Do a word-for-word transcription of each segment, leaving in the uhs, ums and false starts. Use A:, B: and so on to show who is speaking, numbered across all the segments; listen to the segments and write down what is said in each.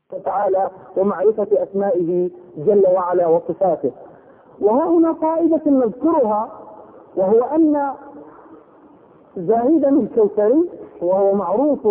A: تعالى ومعرفة أسمائه جل وعلا وصفاته. وهنا قاعدة نذكرها، وهو أن زاهدا الكوثري، وهو معروف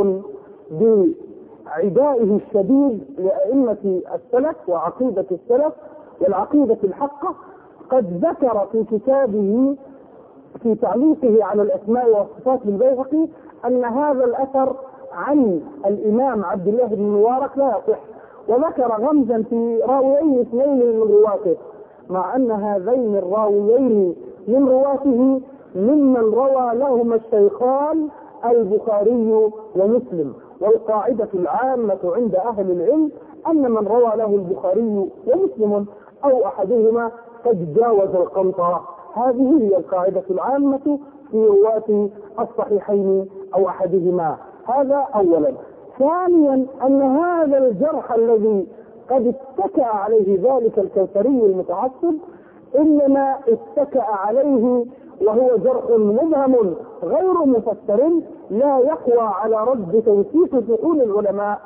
A: بعدائه الشديد لأئمة السلف وعقيدة السلف والعقيدة الحقة، قد ذكر في كتابه في تعليقه على الأسماء والصفات بالبيهقي أن هذا الأثر عن الإمام عبد الله بن المبارك لا يصح، وذكر غمزا في راويين اثنين من رواته، مع أن هذين الراويين من رواته ممن روى لهما الشيخان البخاري ومسلم. والقاعدة العامة عند أهل العلم أن من روى له البخاري ومسلم أو أحدهما قد جاوز القنطرة. هذه هي القاعدة العامة في رواة الصحيحين أو أحدهما. هذا أولا. ثانيا أن هذا الجرح الذي قد اتكأ عليه ذلك الكوثري المتعصب إنما اتكأ عليه وهو جرح مبهم غير مفسر، لا يقوى على رد توثيق دخول العلماء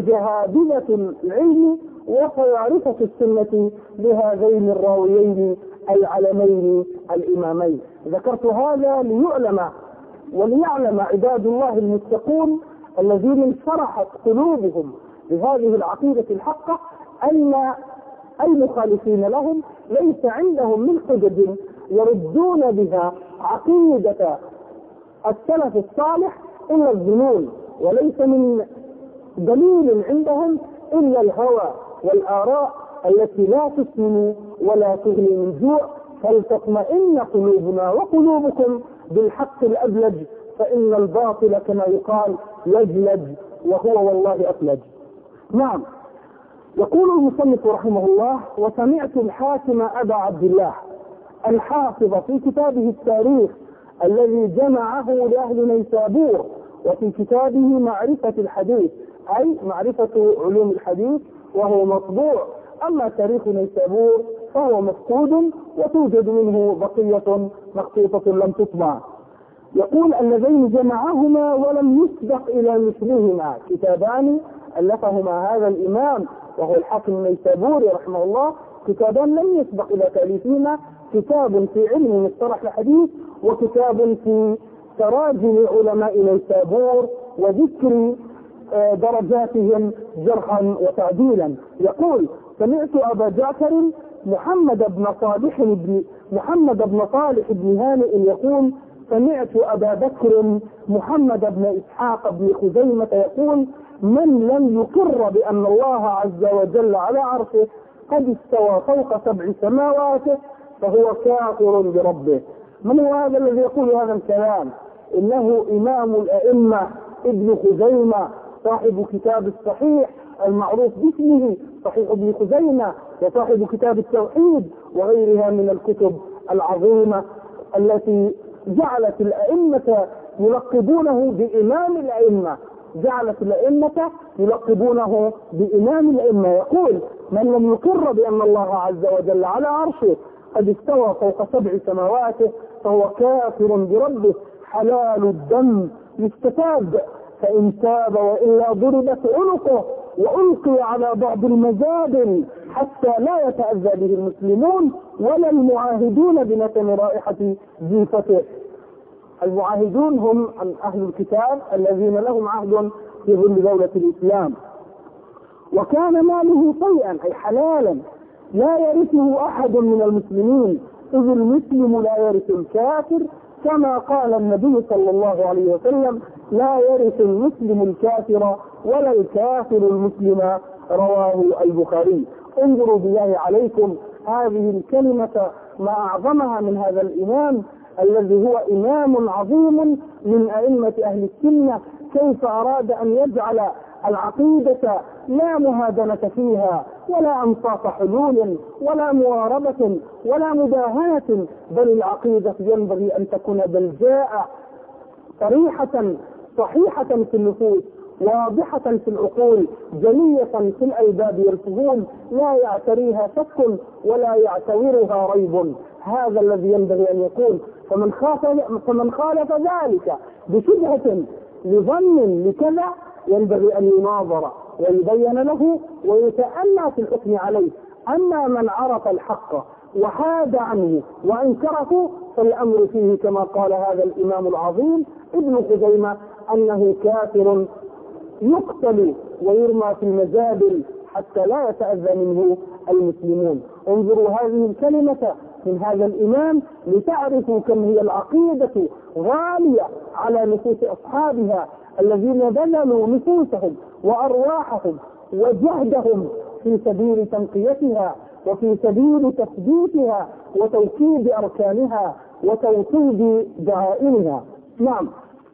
A: وجهابذة العلم وصيارفة السنة لهذين الراويين العلمين الإمامين. ذكرت هذا ليعلم وليعلم عباد الله المتقون الذين انشرحت قلوبهم بهذه العقيدة الحقة أن المخالفين لهم ليس عندهم من حجج يردون بها عقيدة السلف الصالح إلا الظنون، وليس من دليل عندهم إلا الهوى والآراء التي لا تسمن ولا تغني من جوع. فلتطمئن قلوبنا وقلوبكم بالحق الأبلج، فإن الباطل كما يقال يجلج وهو والله أفلج. نعم. يقول المصنف رحمه الله: وسمعت الحاكم أبا عبد الله الحافظ في كتابه التاريخ الذي جمعه لأهل نيسابور، وفي كتابه معرفة الحديث أي معرفة علوم الحديث وهو مطبوع، أما تاريخ نيسابور فهو مفقود وتوجد منه بقية مخطوطة لم تطبع. يقول: اللذين جمعهما ولم يسبق إلى مثلهما كتابان ألفهما هذا الإمام وهو الحاكم النيسابوري رحمه الله، كتابان لم يسبق إلى تأليفهما، كتاب في علم مصطلح الحديث وكتاب في تراجم علماء نيسابور وذكر درجاتهم جرحا وتعديلا. يقول: سمعت أبا جعفر محمد بن صالح بن محمد بن صالح بن هانئ يقول: سمعت أبا بكر محمد بن إسحاق بن خزيمة يقول: من لم يقر بأن الله عز وجل على عرشه قد استوى فوق سبع سماوات فهو كافر بربه. من هو هذا الذي يقول هذا الكلام؟ إنه إمام الأئمة ابن خزيمة صاحب كتاب الصحيح المعروف باسمه صحيح ابن خزيمة، وصاحب كتاب التوحيد وغيرها من الكتب العظيمة التي جعلت الأئمة يلقبونه بإمام الأئمة جعلت الأئمة يلقبونه بإمام الأئمة. يقول: من لم يقر بأن الله عز وجل على عرشه قد استوى فوق سبع سماوات فهو كافر بربه، حلال الدم يستتاب، فإن تاب وإلا ضربت عنقه وألقي على بعض المجادل حتى لا يتأذى به المسلمون ولا المعاهدون بنتن رائحة جيفته. المعاهدون هم أهل الكتاب الذين لهم عهد في ظل دولة الإسلام. وكان ماله شيئا أي حلالا لا يرثه أحد من المسلمين، إذ المسلم لا يرث الكافر، كما قال النبي صلى الله عليه وسلم: لا يرث المسلم الكافر ولا الكافر المسلم، رواه البخاري. انظروا بالله عليكم هذه الكلمة ما أعظمها من هذا الإمام الذي هو إمام عظيم من أئمة أهل السنة، كيف أراد أن يجعل العقيدة لا مهادنة فيها ولا أنصاف حلول ولا مواربة ولا مداهنة، بل العقيدة ينبغي أن تكون بلجاء صريحة صحيحة في النفوس، واضحة في العقول، جلية في الألباب والفهوم، لا يعتريها شك ولا يعتورها ريب. هذا الذي ينبغي أن يكون. فمن خالف فمن خالف ذلك بشبهة لظن لكذا ينبغي أن يناظر ويبين له ويتأنى في الحكم عليه. أما من عرف الحق وحاد عنه وأنكره فالأمر فيه كما قال هذا الإمام العظيم ابن خزيمة أنه كافر يقتل ويرمى في المزابل حتى لا يتأذى منه المسلمون. انظروا هذه الكلمة من هذا الإمام لتعرفوا كم هي العقيدة غالية على نفوس أصحابها الذين بذلوا نفوسهم وأرواحهم وجهدهم في سبيل تنقيتها وفي سبيل تثبيتها وتوكيد أركانها وتوطيد دعائمها. نعم.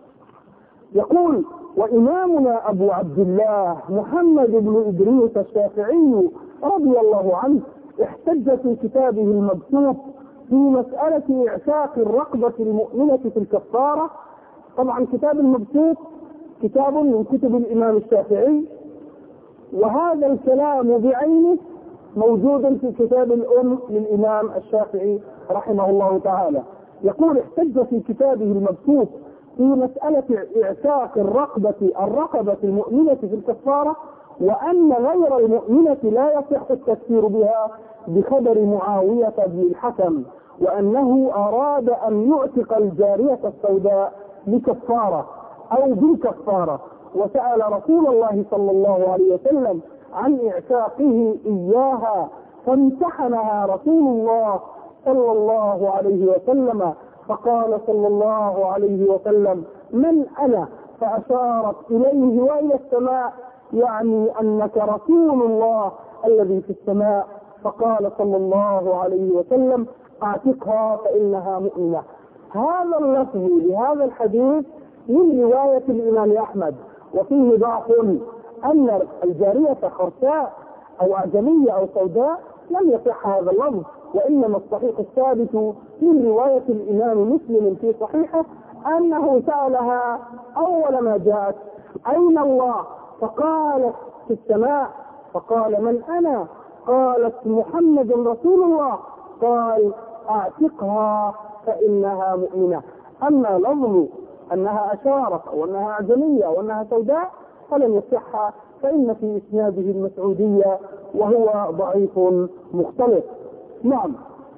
A: يقول: وإمامنا أبو عبد الله محمد بن إدريس الشافعي رضي الله عنه احتج في كتابه المبسوط في مسألة إعتاق الرقبة المؤمنة في الكفارة. طبعا كتاب المبسوط كتاب من كتب الإمام الشافعي، وهذا الكلام بعينه موجود في كتاب الأم للإمام الشافعي رحمه الله تعالى. يقول: احتج في كتابه المبسوط في مسألة إعتاق الرقبة الرقبة المؤمنة في الكفارة، وأن غير المؤمنة لا يصح التكفير بها بخبر معاوية بن الحكم، وأنه أراد أن يعتق الجارية السوداء بكفارة أو بالكفارة، وسأل رسول الله صلى الله عليه وسلم عن إعتاقه إياها، فامتحنها رسول الله صلى الله عليه وسلم، فقال صلى الله عليه وسلم: من أنا؟ فأشارت إليه وإلى السماء، يعني أنك رسول الله الذي في السماء. فقال صلى الله عليه وسلم: اعتقها فإنها مؤمنة. هذا اللفظ لهذا الحديث من رواية الإمام أحمد، وفيه ضعف أن الجارية خرساء أو أعجمية أو سوداء لم يصح هذا اللفظ، وإنما الصحيح الثابت من رواية الإمام مسلم في صحيحه أنه سألها أول ما جاءت: أين الله؟ فقالت: في السماء. فقال: من أنا؟ قالت: محمد رسول الله. قال: اعتقها فإنها مؤمنة. أما لفظ أنها أشارت أو أنها أعجمية أو أنها سوداء فلم يصح، فإن في إسناده المسعودية وهو ضعيف مختلط. نعم.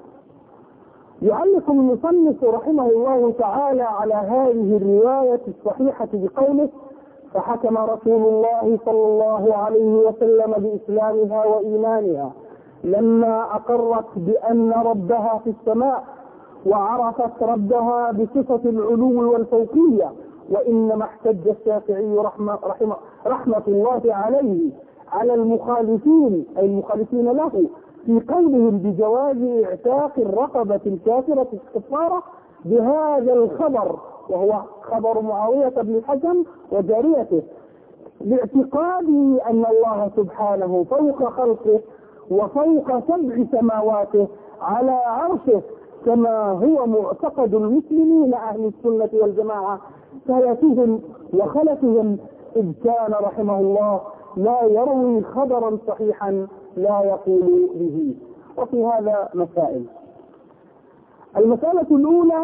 A: يعلق المصنف رحمه الله تعالى على هذه الرواية الصحيحة بقوله: فحكم رسول الله صلى الله عليه وسلم بإسلامها وإيمانها لما أقرت بأن ربها في السماء وعرفت ربها بصفة العلو والفوقية. وإنما احتج الشافعي رحمة, رحمة, رحمة الله عليه على المخالفين أي المخالفين له في قولهم بجواز اعتاق الرقبة الكافرة الكفارة بهذا الخبر، وهو خبر معاوية بن الحكم وجاريته، باعتقاده أن الله سبحانه فوق خلقه وفوق سبع سماواته على عرشه، كما هو معتقد المسلمين أهل السنة والجماعة سلفهم وخلفهم، إذ كان رحمه الله لا يروي خبرا صحيحا لا يقول به. وفي هذا مسائل. المسألة الأولى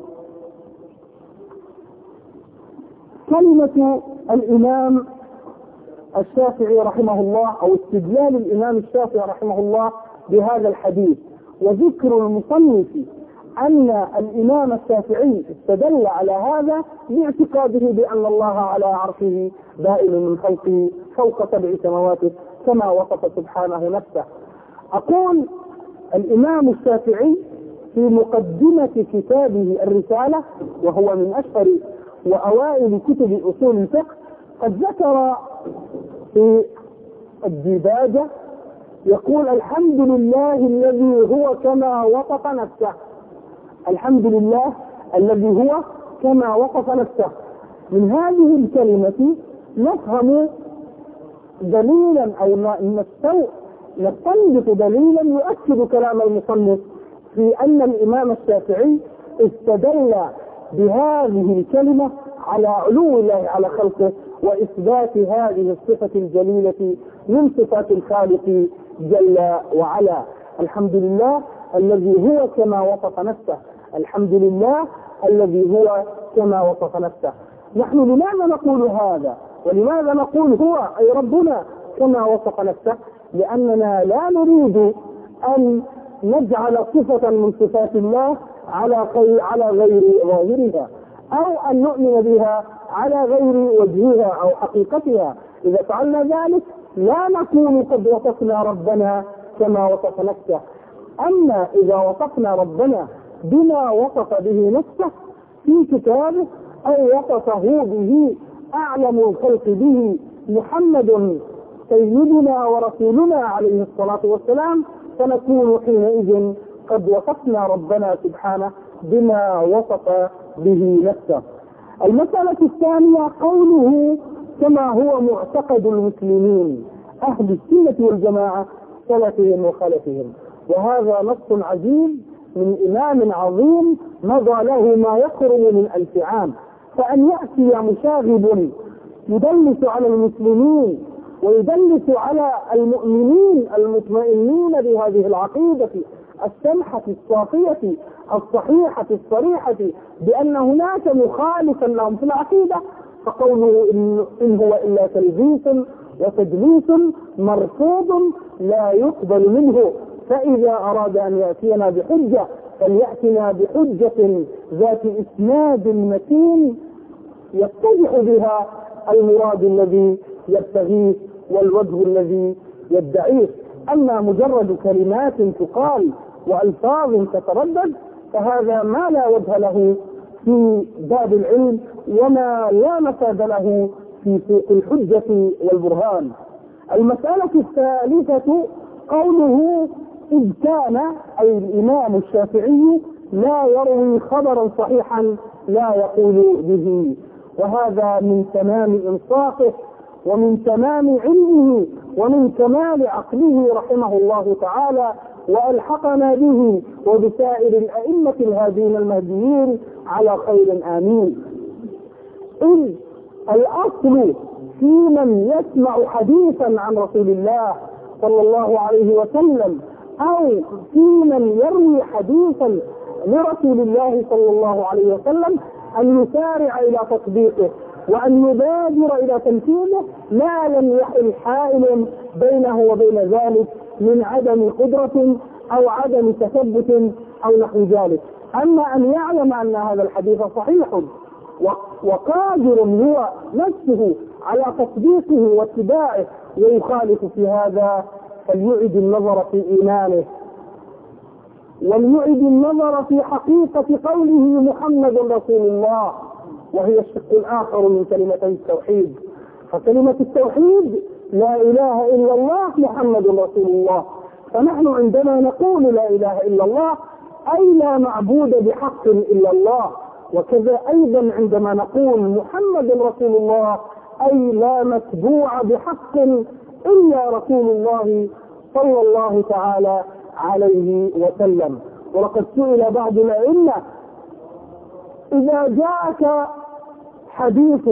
A: كلمة الإمام الشافعي رحمه الله أو استدلال الإمام الشافعي رحمه الله بهذا الحديث، وذكر المصنف أن الإمام الشافعي استدل على هذا باعتقاده بأن الله على عرشه بائن من خلقه فوق سبع سماوات كما وصف سبحانه نفسه. أقول: الإمام الشافعي في مقدمة كتابه الرسالة، وهو من أشهر وأوائل كتب أصول الفقه، قد ذكر في الديباجة يقول: الحمد لله الذي هو كما وصف نفسه. الحمد لله الذي هو كما وصف نفسه. من هذه الكلمة نفهم دليلا أو نستنبط دليلا يؤكد كلام المصنف في أن الإمام الشافعي استدل بهذه الكلمة على علو الله على خلقه وإثبات هذه الصفة الجليلة من صفات الخالق جل وعلا. الحمد لله الذي هو كما وصف نفسه. الحمد لله الذي هو كما وصف نفسه. نحن لماذا نقول هذا؟ ولماذا نقول هو أي ربنا كما وصف نفسه؟ لأننا لا نريد أن نجعل صفة من صفات الله على على غير ظاهرها، أو أن نؤمن بها على غير وجهها أو حقيقتها. إذا فعلنا ذلك لا نكون قد وصفنا ربنا كما وصف نفسه. أما إذا وصفنا ربنا بما وصف به نفسه في كتابه أو وصفه به أعلم الخلق به محمد سيدنا ورسولنا عليه الصلاة والسلام، فنكون حينئذ قد وصفنا ربنا سبحانه بما وصف به نفسه. المسألة الثانية قوله كما هو معتقد المسلمين أهل السنة والجماعة سلفهم وخلفهم، وهذا نص عجيب من إمام عظيم مضى له ما يقرب من ألف عام. فأن يأتي مشاغب يدلس على المسلمين ويدلس على المؤمنين المطمئنين بهذه العقيدة السمحة الصافية الصحيحة الصريحة بأن هناك مخالفا لهم في العقيدة، فقوله إن هو إلا تلبيس وتدليس مرفوض لا يقبل منه. فإذا أراد أن يأتينا بحجة فليأتنا بحجة ذات إسناد متين يتضح بها المراد الذي يبتغيه والوجه الذي يدعيه. أما مجرد كلمات تقال وألفاظ تتردد فهذا ما لا وجه له في باب العلم وما لا مفاد له في سوق الحجة والبرهان. المسألة الثالثة قوله إذ كان أي الإمام الشافعي لا يروي خبرا صحيحا لا يقول به، وهذا من تمام إنصافه ومن تمام علمه ومن كمال عقله رحمه الله تعالى، وألحقنا به وبسائر الأئمة الهادين المهديين على خير آمين. إذ الأصل في من يسمع حديثا عن رسول الله صلى الله عليه وسلم أو في من يروي حديثا لرسول الله صلى الله عليه وسلم أن يسارع إلى تطبيقه وأن يبادر إلى تنفيذه ما لم يحل حائل بينه وبين ذلك من عدم قدرة أو عدم تثبت أو نحو ذلك. أما أن يعلم أن هذا الحديث صحيح وقادر هو نفسه على تطبيقه واتباعه ويخالف في هذا فليعد النظر في إيمانه وليعد النظر في حقيقة قوله محمد رسول الله، وهي الشق الآخر من كلمتي التوحيد. فكلمة التوحيد لا إله إلا الله محمد رسول الله، فنحن عندما نقول لا إله إلا الله أي لا معبود بحق إلا الله، وكذا أيضا عندما نقول محمد رسول الله أي لا متبوع بحق إلا رسول الله صلى الله تعالى عليه وسلم. ولقد سئل بعض الأئمة إذا جاءك حديث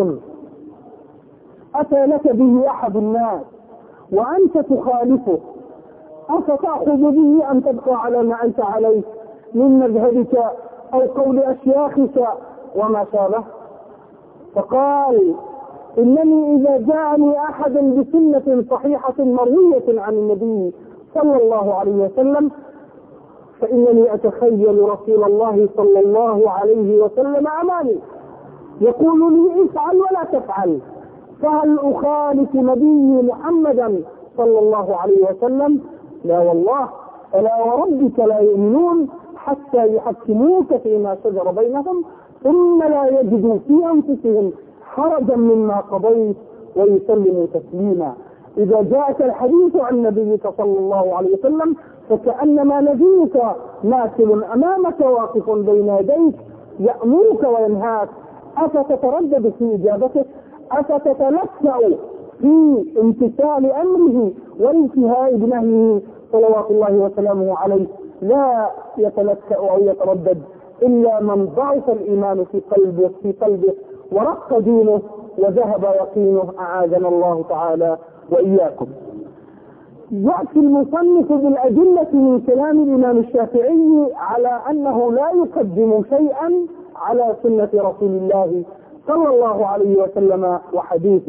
A: أتى لك به أحد الناس وأنت تخالفه أفتأخذ به أن تبقى على ما أنت عليه من مذهبك أو قول أشياخك وما شابه؟ فقال إنني إذا جاءني أحد بسنة صحيحة مروية عن النبي صلى الله عليه وسلم فإنني أتخيل رسول الله صلى الله عليه وسلم أمامي يقول لي افعل ولا تفعل، فهل أخالف نبي محمدا صلى الله عليه وسلم؟ لا والله، فلا وربك لا يؤمنون حتى يحكموك فيما شجر بينهم ثم لا يجدوا في أنفسهم حرجا مما قضيت ويسلموا تسليما. إذا جاءك الحديث عن نبيك صلى الله عليه وسلم فكأنما نبيك ماثل أمامك واقف بين يديك يأمرك وينهاك، أفتتردد في إجابته؟ أفتتلكأ في امتثال أمره وانتهاء بنهيه صلوات الله وسلامه عليه؟ لا يتلكأ أو يتردد إلا من ضعف الإيمان في قلبه في قلبه ورق دينه وذهب يقينه، أعاذنا الله تعالى وإياكم. يأتي المصنف بالأدلة من كلام الإمام الشافعي على أنه لا يقدم شيئا على سنة رسول الله صلى الله عليه وسلم وحديثه،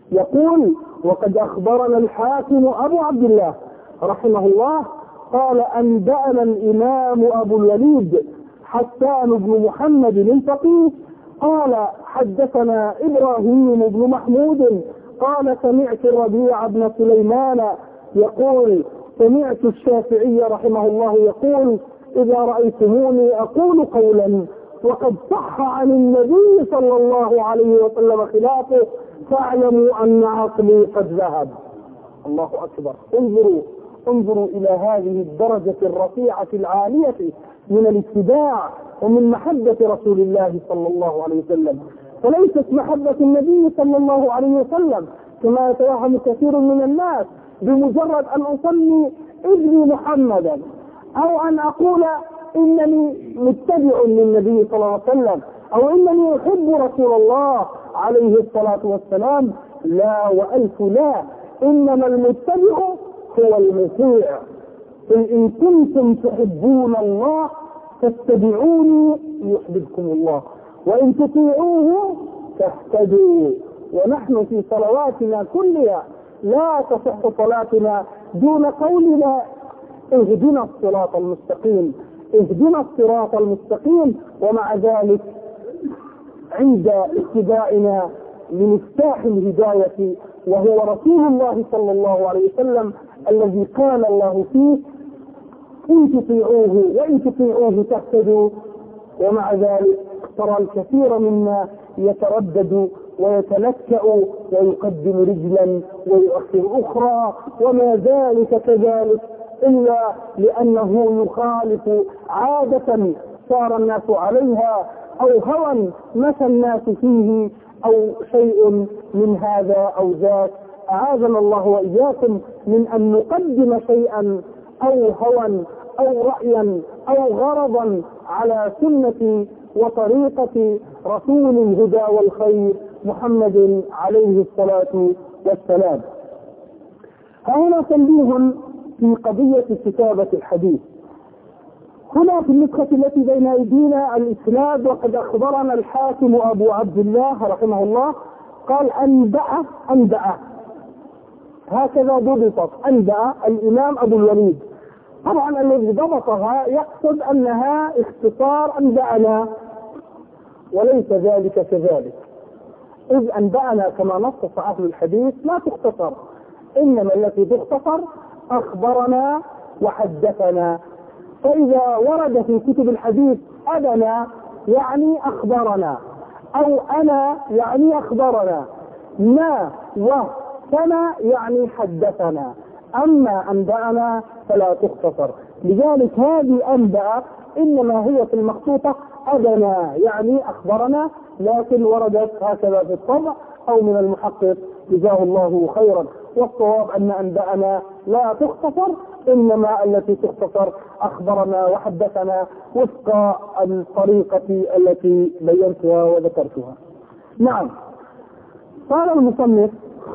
A: يقول: وقد أخبرنا الحاكم أبو عبد الله رحمه الله قال: أنبأنا الإمام أبو الوليد حسان بن محمد الفقيه قال: حدثنا إبراهيم بن محمود قال: سمعت الربيع بن سليمان يقول: سمعت الشافعي رحمه الله يقول: إذا رأيتموني أقول قولا وقد صح عن النبي صلى الله عليه وسلم خلافه فاعلموا أن عقلي قد ذهب. الله أكبر. انظروا انظروا إلى هذه الدرجة الرفيعة العالية من الاتباع ومن محبة رسول الله صلى الله عليه وسلم. فليست محبة النبي صلى الله عليه وسلم كما يتوهم كثير من الناس بمجرد أن أسمي ابني محمدا أو أن أقول إنني متبع للنبي صلى الله عليه وسلم أو إنني أحب رسول الله عليه الصلاة والسلام. لا وألف لا، إنما المتبع هو المطيع. قل إن كنتم تحبون الله فاتبعوني يحببكم الله وإن تطيعوه تهتدوا. ونحن في صلواتنا كلها لا تصح صلاتنا دون قولنا: اهدنا الصراط المستقيم، اهدنا الصراط المستقيم. ومع ذلك عند اتباعنا لمفتاح الهداية وهو رسول الله صلى الله عليه وسلم الذي قال الله فيه: إن تطيعوه وإن تطيعوه تهتدوا. ومع ذلك ترى الكثير منا يتردد ويتلكأ ويقدم رجلا ويؤخر أخرى وما ذلك كذلك، إلا لأنه يخالف عادة صار الناس عليها أو هوى مشى الناس فيه أو شيء من هذا أو ذاك. أعاذنا الله وإياكم من أن نقدم شيئا أو هوى أو رأيا أو غرضا على سنة وطريقة رسول الهدى والخير محمد عليه الصلاة والسلام. هنا تنبيه في قضية كتابة الحديث. هنا في النسخة التي بين أيدينا الإسناد: وقد أخبرنا الحاكم أبو عبد الله رحمه الله قال: أنبأ أنبأ هكذا ضبطت، أنبأ الإمام أبو الوليد. طبعا الذي ضبطها يقصد أنها اختصار أنبأنا، وليس ذلك كذلك، إذ أنبأنا كما نص أهل الحديث لا تختصر، إنما التي تختصر أخبرنا وحدثنا. فإذا ورد في كتب الحديث أبنا يعني أخبرنا، أو أنا يعني أخبرنا، ما وسنا يعني حدثنا، أما أنبأنا فلا تختصر. لذلك هذه أنبأ إنما هي في المخطوطة أبنا يعني أخبرنا، لكن وردت هكذا في الطبع أو من المحقق جزاه الله خيرا. والصواب أن أنبأنا لا تختصر، إنما التي تختصر أخبرنا وحدثنا وفق الطريقة التي بينتها وذكرتها. نعم. قال المصنف: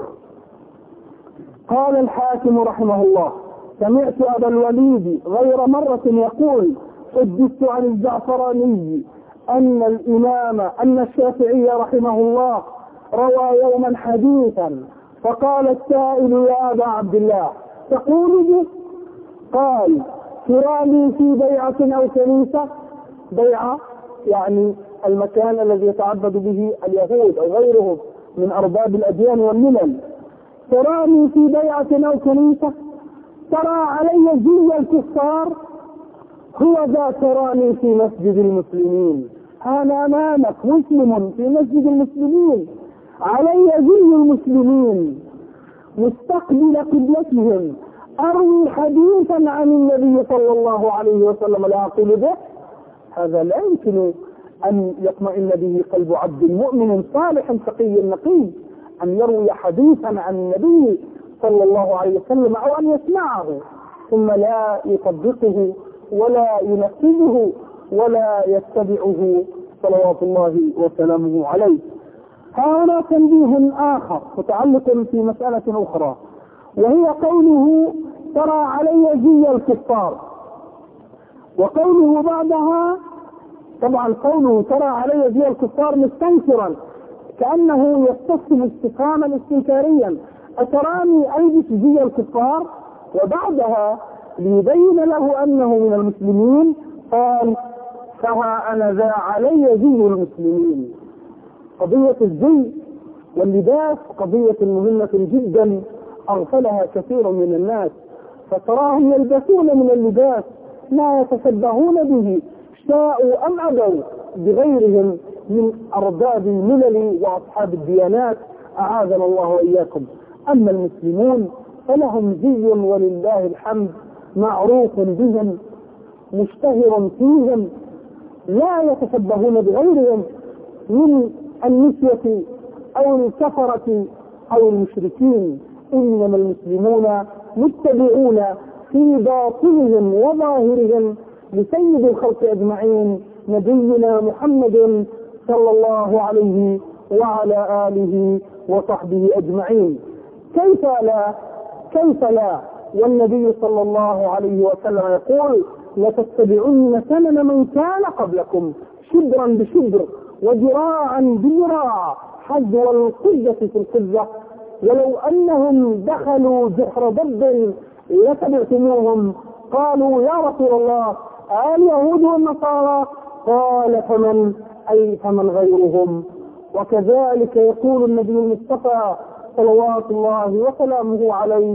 A: قال الحاكم رحمه الله: سمعت أبا الوليد غير مرة يقول: حدثت عن الزعفراني أن الإمام أن الشافعي رحمه الله روى يوما حديثا فقال السائل: يا أبا عبد الله تقول به؟ قال: تراني في بيعة أو كنيسة. بيعة يعني المكان الذي يتعبد به اليهود أو غيرهم من أرباب الأديان والملل. تراني في بيعة أو كنيسة؟ ترى علي زي الكفار؟ هو ذا تراني في مسجد المسلمين. أنا أمامك مسلم في مسجد المسلمين، علي زي المسلمين، مستقبل قبلتهم، أروي حديثا عن النبي صلى الله عليه وسلم لا أقول به. هذا لا يمكن أن يطمئن به قلب عبد مؤمن صالح تقي نقي، أن يروي حديثا عن النبي صلى الله عليه وسلم أو أن يسمعه ثم لا يطبقه ولا ينفذه ولا يتبعه صلوات الله وسلامه عليه. هنا تنبيه آخر متعلق في مسألة أخرى، وهي قوله: ترى علي زي الكفار. وقوله بعدها، طبعا قوله ترى علي زي الكفار مستنكرا كأنه يستفهم استفهاما استنكاريا: أتراني ألبس زي الكفار؟ وبعدها ليبين له أنه من المسلمين قال: فها أنا ذا علي زي المسلمين. قضية الزي واللباس قضية مهمة جدا أغفلها كثير من الناس، فتراهم يلبسون من اللباس ما يتشبهون به شاءوا أم أبوا بغيرهم من أرباب الملل وأصحاب الديانات، أعاذنا الله وإياكم. أما المسلمون فلهم زي ولله الحمد معروف بهم مشتهر فيهم، لا يتشبهون بغيرهم من النسية أو الكفرة أو المشركين، إنما المسلمون متبعون في باطنهم وظاهرهم لسيد الخلق أجمعين نبينا محمد صلى الله عليه وعلى آله وصحبه أجمعين. كيف لا كيف لا والنبي صلى الله عليه وسلم يقول: لتتبعن سنن من كان قبلكم شبرا بشبر وذراعا بذراع حذو القذة في القذة، ولو أنهم دخلوا جحر ضب لتبعتموهم. قالوا: يا رسول الله اليهود والنصارى؟ قال: فمن؟ أي فمن غيرهم. وكذلك يقول النبي المصطفى صلوات الله وسلامه عليه: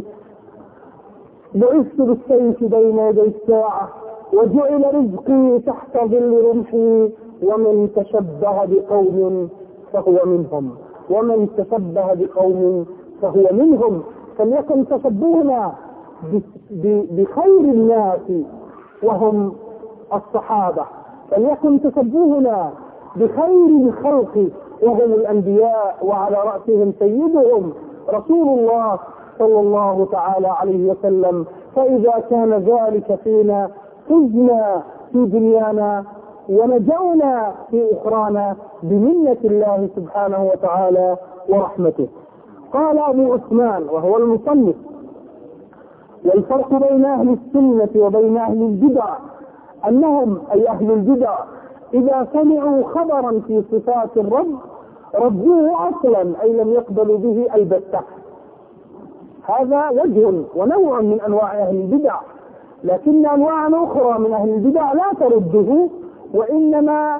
A: بعثت بالسيف بين يدي الساعة وجعل رزقي تحت ظل رمحي، ومن تشبه بقوم فهو منهم ومن تشبه بقوم فهو منهم. فليكن تشبهنا بخير الناس وهم الصحابة، فليكن تشبهنا بخير الخلق وهم الأنبياء، وعلى رأسهم سيدهم رسول الله صلى الله تعالى عليه وسلم. فإذا كان ذلك فينا فزنا في دنيانا ونجونا في أخرانا بمنة الله سبحانه وتعالى ورحمته. قال أبو عثمان وهو المصنف: والفرق بين أهل السنة وبين أهل البدع أنهم أي أهل البدع إذا سمعوا خبرا في صفات الرب ردوه أصلا، أي لم يقبلوا به البتة. هذا وجه ونوع من أنواع أهل البدع، لكن أنواع أخرى من أهل البدع لا ترده، وإنما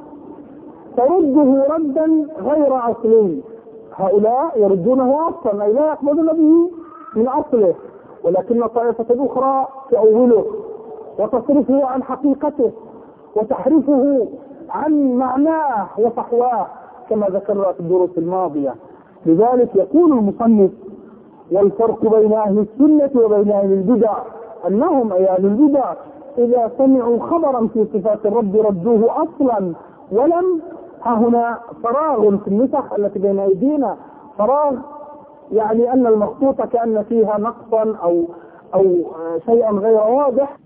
A: ترده ردا غير أصلي. هؤلاء يردونه أصلا، أي لا يقبلون به من أصله، ولكن طائفة أخرى تؤوله وتصرفه عن حقيقته وتحرفه عن معناه وفحواه كما ذكرنا في الدروس الماضية. لذلك يقول المصنف: والفرق بين أهل السنة وبين أهل البدع أنهم أي أهل البدع إذا سمعوا خبرا في صفات الرب ردوه أصلا، ولم ها هنا فراغ في النسخ التي بين أيدينا، فراغ يعني أن المخطوطة كأن فيها نقصا أو أو شيئا غير واضح،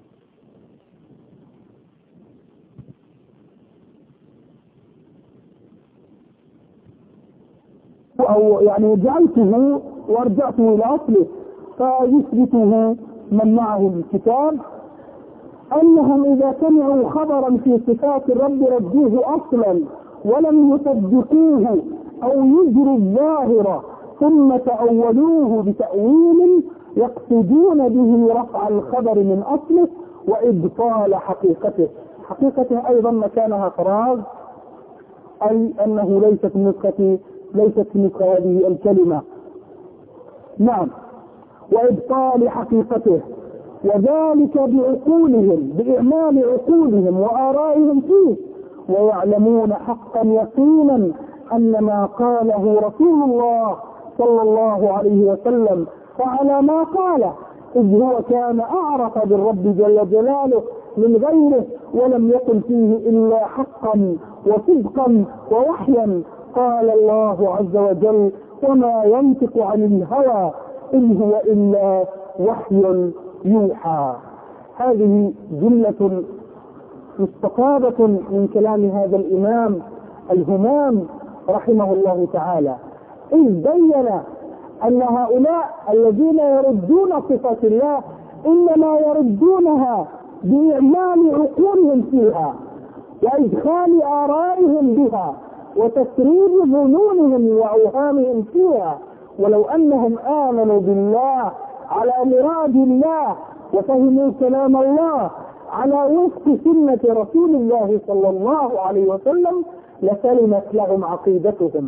A: أو يعني جعلته وارجعته إلى أصله، فيثبته من معه الكتاب أنهم إذا سمعوا خبرا في صفات الرب ردوه أصلا ولم يصدقوه أو يجروا الظاهر ثم تأولوه بتأويل يقصدون به رفع الخبر من أصله وإبطال حقيقته. حقيقته أيضا مكانها فراغ، أي أنه ليست نسخة ليست نسخة هذه الكلمة. نعم، وإبطال حقيقته، وذلك بعقولهم بإعمال عقولهم وآرائهم فيه، ويعلمون حقا يقينا أن ما قاله رسول الله صلى الله عليه وسلم فعلى ما قاله، إذ هو كان أعرف بالرب جل جلاله من غيره، ولم يكن فيه إلا حقا وصدقا ووحيا. قال الله عز وجل: وما ينطق عن الهوى إن هو إلا وحي يوحى. هذه جملة مستقابة من كلام هذا الإمام الهمام رحمه الله تعالى، إذ بين أن هؤلاء الذين يردون صفات الله إنما يردونها بإعمال عقولهم فيها وإدخال آرائهم بها وتسريب ظنونهم وأوهامهم فيها. ولو أنهم آمنوا بالله على مراد الله وفهموا كلام الله على وفق سنة رسول الله صلى الله عليه وسلم لسلمت لهم عقيدتهم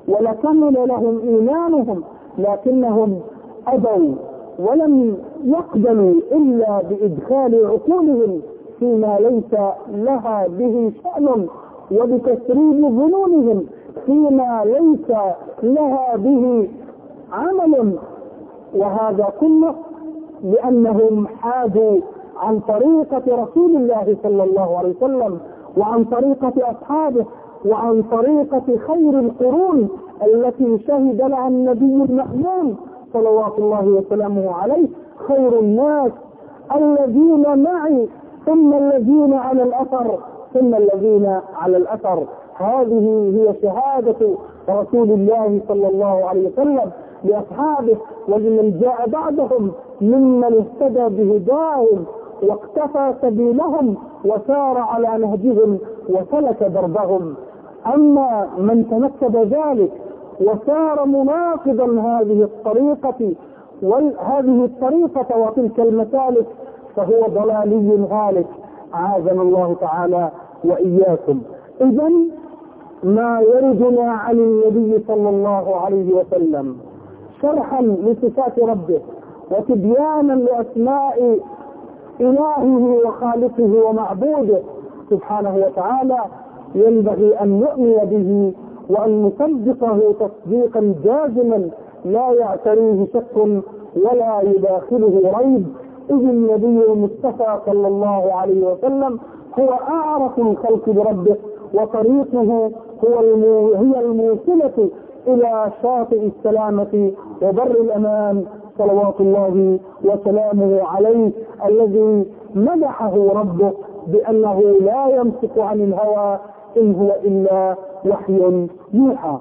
A: ولكمل لهم إيمانهم، لكنهم أبوا ولم يقبلوا إلا بإدخال عقولهم فيما ليس لها به شأن، وبتسريب ظنونهم فيما ليس لها به عمل، وهذا كله لأنهم حادوا عن طريقة رسول الله صلى الله عليه وسلم وعن طريقة أصحابه وعن طريقة خير القرون التي شهد لها النبي المأمون صلوات الله وسلامه عليه: خير الناس الذين معي ثم الذين على الأثر ثم الذين على الأثر. هذه هي شهادة رسول الله صلى الله عليه وسلم لأصحابه ولمن جاء بعدهم ممن اهتدى بهداهم واقتفى سبيلهم وسار على نهجهم وسلك دربهم. أما من تنكب ذلك وسار مناقضا هذه الطريقة وهذه الطريقة وتلك المسالك فهو ضلالي هالك، عاذنا الله تعالى وإياكم. إذن ما يردنا عن النبي صلى الله عليه وسلم شرحا لصفات ربه وتبيانا لأسماء إلهه وخالقه ومعبوده سبحانه وتعالى ينبغي أن نؤمن به وأن نصدقه تصديقا جازما لا يعتريه شك ولا يداخله ريب، إذ النبي المصطفى صلى الله عليه وسلم هو أعرف الخلق بربه، وطريقه هو المو... هي الموصلة إلى شاطئ السلامة وبر الأمان صلوات الله وسلامه عليه، الذي مدحه ربه بأنه لا يمسك عن الهوى إن هو إلا وحي يوحى.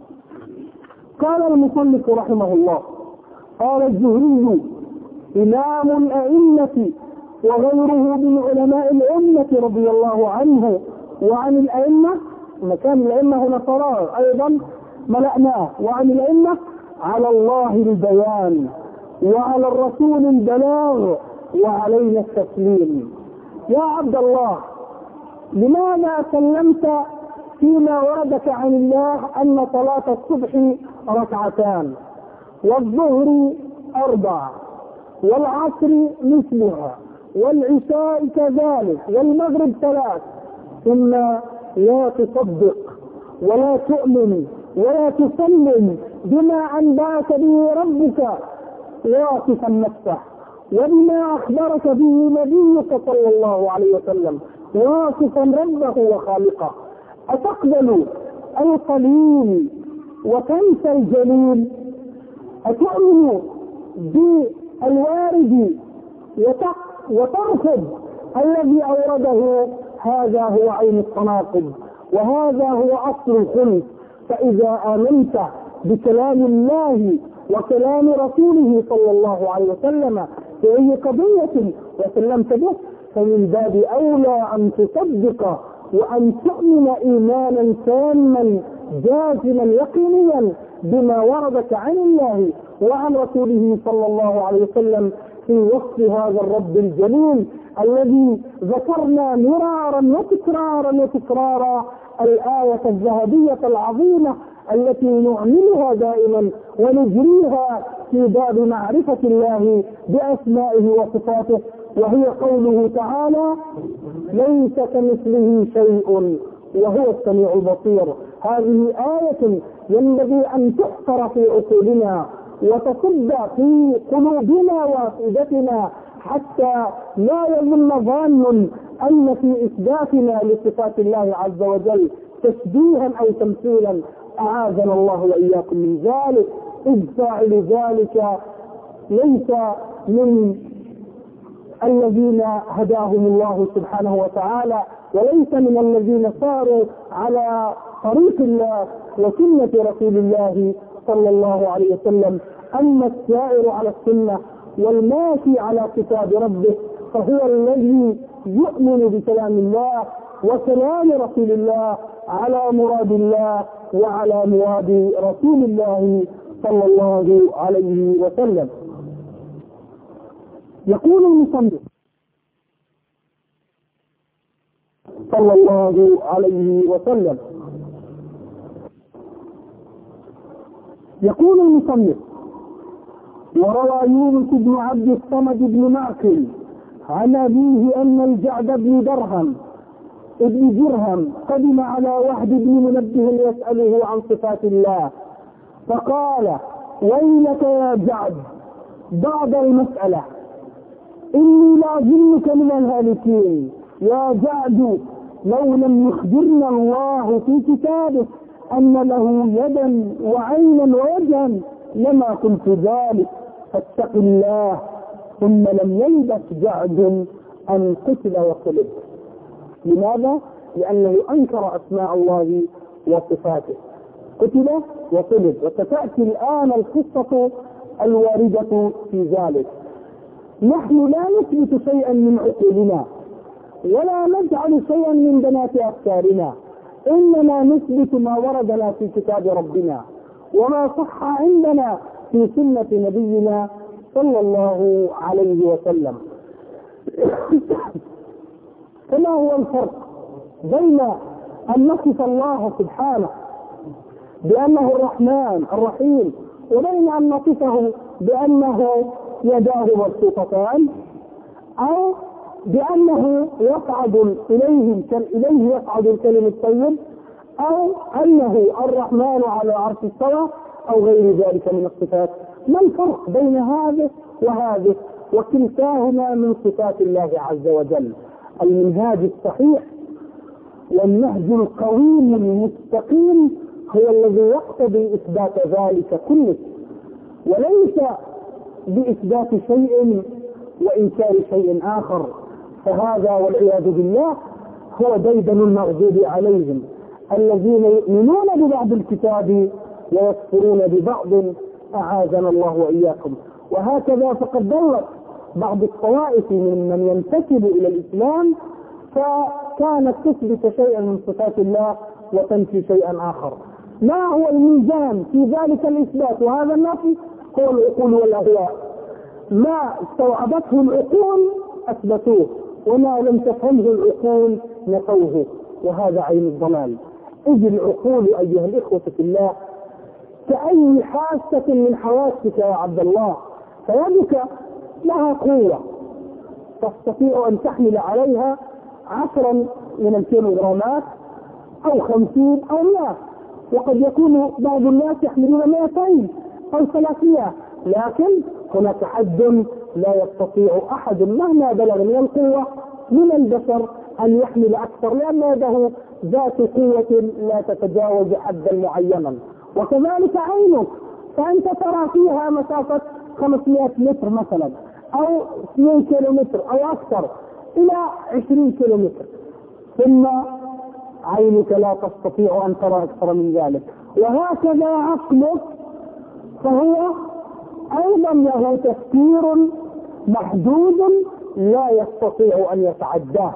A: قال المصنف رحمه الله: قال الزهري إمام الأئمة وغيره من علماء الأمة رضي الله عنه وعن الأئمة، مكان الأئمة هنا صلاة أيضا ملأناه، وعن الأئمة على الله البيان وعلى الرسول البلاغ وعلينا التسليم. يا عبد الله، لماذا سلمت فيما وردك عن الله أن صلاة الصبح ركعتان والظهر أربع والعصر مثلها والعشاء كذلك والمغرب ثلاث، ثم لا تصدق ولا تؤمن ولا تسلم بما أنبأك به ربك واصفا نفسه وبما أخبرك به نبيك صلى الله عليه وسلم واصفا ربه وخالقه؟ أتقبل القليل وتنسى الجليل؟ أتؤمن بالوارد وترفض الذي أورده؟ هذا هو عين التناقض، وهذا هو أصل الخلق. فإذا آمنت بكلام الله وكلام رسوله صلى الله عليه وسلم في أي قضية وسلمت به فمن باب أولى أن تصدق وأن تؤمن إيمانا تاما جازما يقينيا بما وردك عن الله وعن رسوله صلى الله عليه وسلم في وصف هذا الرب الجليل الذي ذكرنا مرارا وتكرارا وتكرارا الآية الذهبية العظيمة التي نعملها دائما ونجريها في باب معرفة الله بأسمائه وصفاته، وهي قوله تعالى: ليس كمثله شيء وهو السميع البصير. هذه آية ينبغي أن تحفر في عقولنا وتصب في قلوبنا وأفئدتنا حتى لا يظن ظان أن في إثباتنا لصفات الله عز وجل تشبيها أو تمثيلا، أعاذنا الله وإياكم من ذلك. إذ فاعل ذلك ليس من الذين هداهم الله سبحانه وتعالى وليس من الذين صاروا على طريق الله وسنة رسول الله صلى الله عليه وسلم. أما السائر على السنة والماشي على كتاب ربه فهو الذي يؤمن بكلام الله وكلام رسول الله على مراد الله وعلى مراد رسول الله صلى الله عليه وسلم. يقول المصنف صلى الله عليه وسلم يقول المصنف: وروى يونس بن عبد الصمد بن معقل عن أبيه أن الجعد بن درهم ابن درهم قدم على وحد بن منبه يسأله عن صفات الله، فقال: ويلك يا جعد بعد المسألة، إني لأظنك من الهالكين. يا جعد لو لم يخبرنا الله في كتابه أن له يدا وعينا ووجها لما قلت ذلك، فاتق الله. ثم لم يلبث جعد أن قتل وصلب. لماذا؟ لأنه أنكر أسماء الله وصفاته، قتل وصلب. وستأتي الآن القصة الواردة في ذلك. نحن لا نثبت شيئا من عقولنا ولا نجعل شيئا من بنات أفكارنا، إنما نثبت ما وردنا في كتاب ربنا وما صح عندنا في سنة نبينا صلى الله عليه وسلم. فما هو الفرق بين أن نصف الله سبحانه بأنه الرحمن الرحيم وبين أن نصفه بأنه يداه مبسوطتان، أو بأنه يصعد إليه إليه يصعد الكلم الطيب، أو أنه الرحمن على عرش استوى، أو غير ذلك من الصفات؟ ما الفرق بين هذا وهذا؟ وكلتاهما من صفات الله عز وجل. المنهاج الصحيح والنهج القويم المستقيم هو الذي يقتضي إثبات ذلك كله، وليس بإثبات شيء وإنكار شيء آخر. فهذا والعياذ بالله هو ديدن المغضوب عليهم، الذين يؤمنون ببعض الكتاب ويكفرون ببعض، أعاذنا الله وإياكم. وهكذا فقد ضلت بعض الطوائف من من ينتسب إلى الإسلام، فكانت تثبت شيئا من صفات الله وتنفي شيئا آخر. ما هو الميزان في ذلك الإثبات وهذا النفي؟ هو العقول والأهواء. ما استوعبته العقول أثبتوه، وما لم تفهمه العقول نفوه، وهذا عين الضلال. إذ العقول أيها الإخوة في الله كأي حاسة من حواسك يا عبد الله، فيدك لها قوة تستطيع أن تحمل عليها عشرا من الكيلوغرامات أو خمسين أو مئة، وقد يكون بعض الناس يحملون مئتين أو ثلاثمائة، لكن هناك حد لا يستطيع أحد مهما بلغ من القوة من البشر أن يحمل أكثر، لأن يده ذات قوة لا تتجاوز حدا معينا. وكذلك عينك، فأنت ترى فيها مسافة خمسمائة متر مثلا، أو اثنين كيلومتر أو أكثر إلى عشرين كيلومتر، ثم عينك لا تستطيع أن ترى أكثر من ذلك. وهكذا عقلك، فهو أيضا له تفكير محدود لا يستطيع أن يتعداه.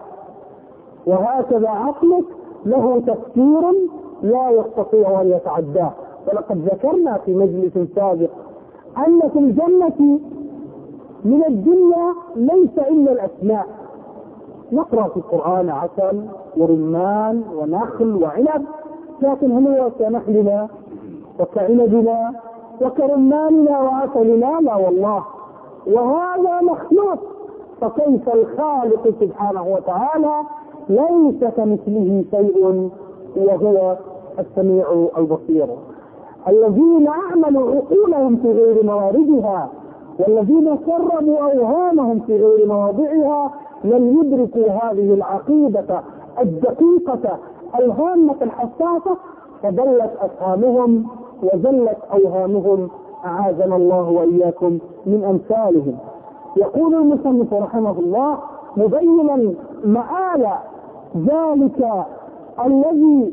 A: وهكذا عقلك له تفكير لا يستطيع أن يتعداه. ولقد ذكرنا في مجلس سابق أن في الجنة من الدنيا ليس إلا الأسماء. نقرأ في القرآن عسل ورمان ونخل وعنب، لكن هو كنخلنا وكعنبنا وكرماننا وعسلنا؟ لا والله، وهذا مخلوق. فكيف الخالق سبحانه وتعالى ليس كمثله شيء وهو السميع البصير. الذين أعملوا عقولهم في غير مواردها والذين سربوا أوهامهم في غير مواضعها لم يدركوا هذه العقيدة الدقيقة الهامة الحساسة، فضلت أفهامهم وزلت أوهامهم، أعاذنا الله وإياكم من أمثالهم. يقول المصنف رحمه الله مبينا مآل ذلك الذي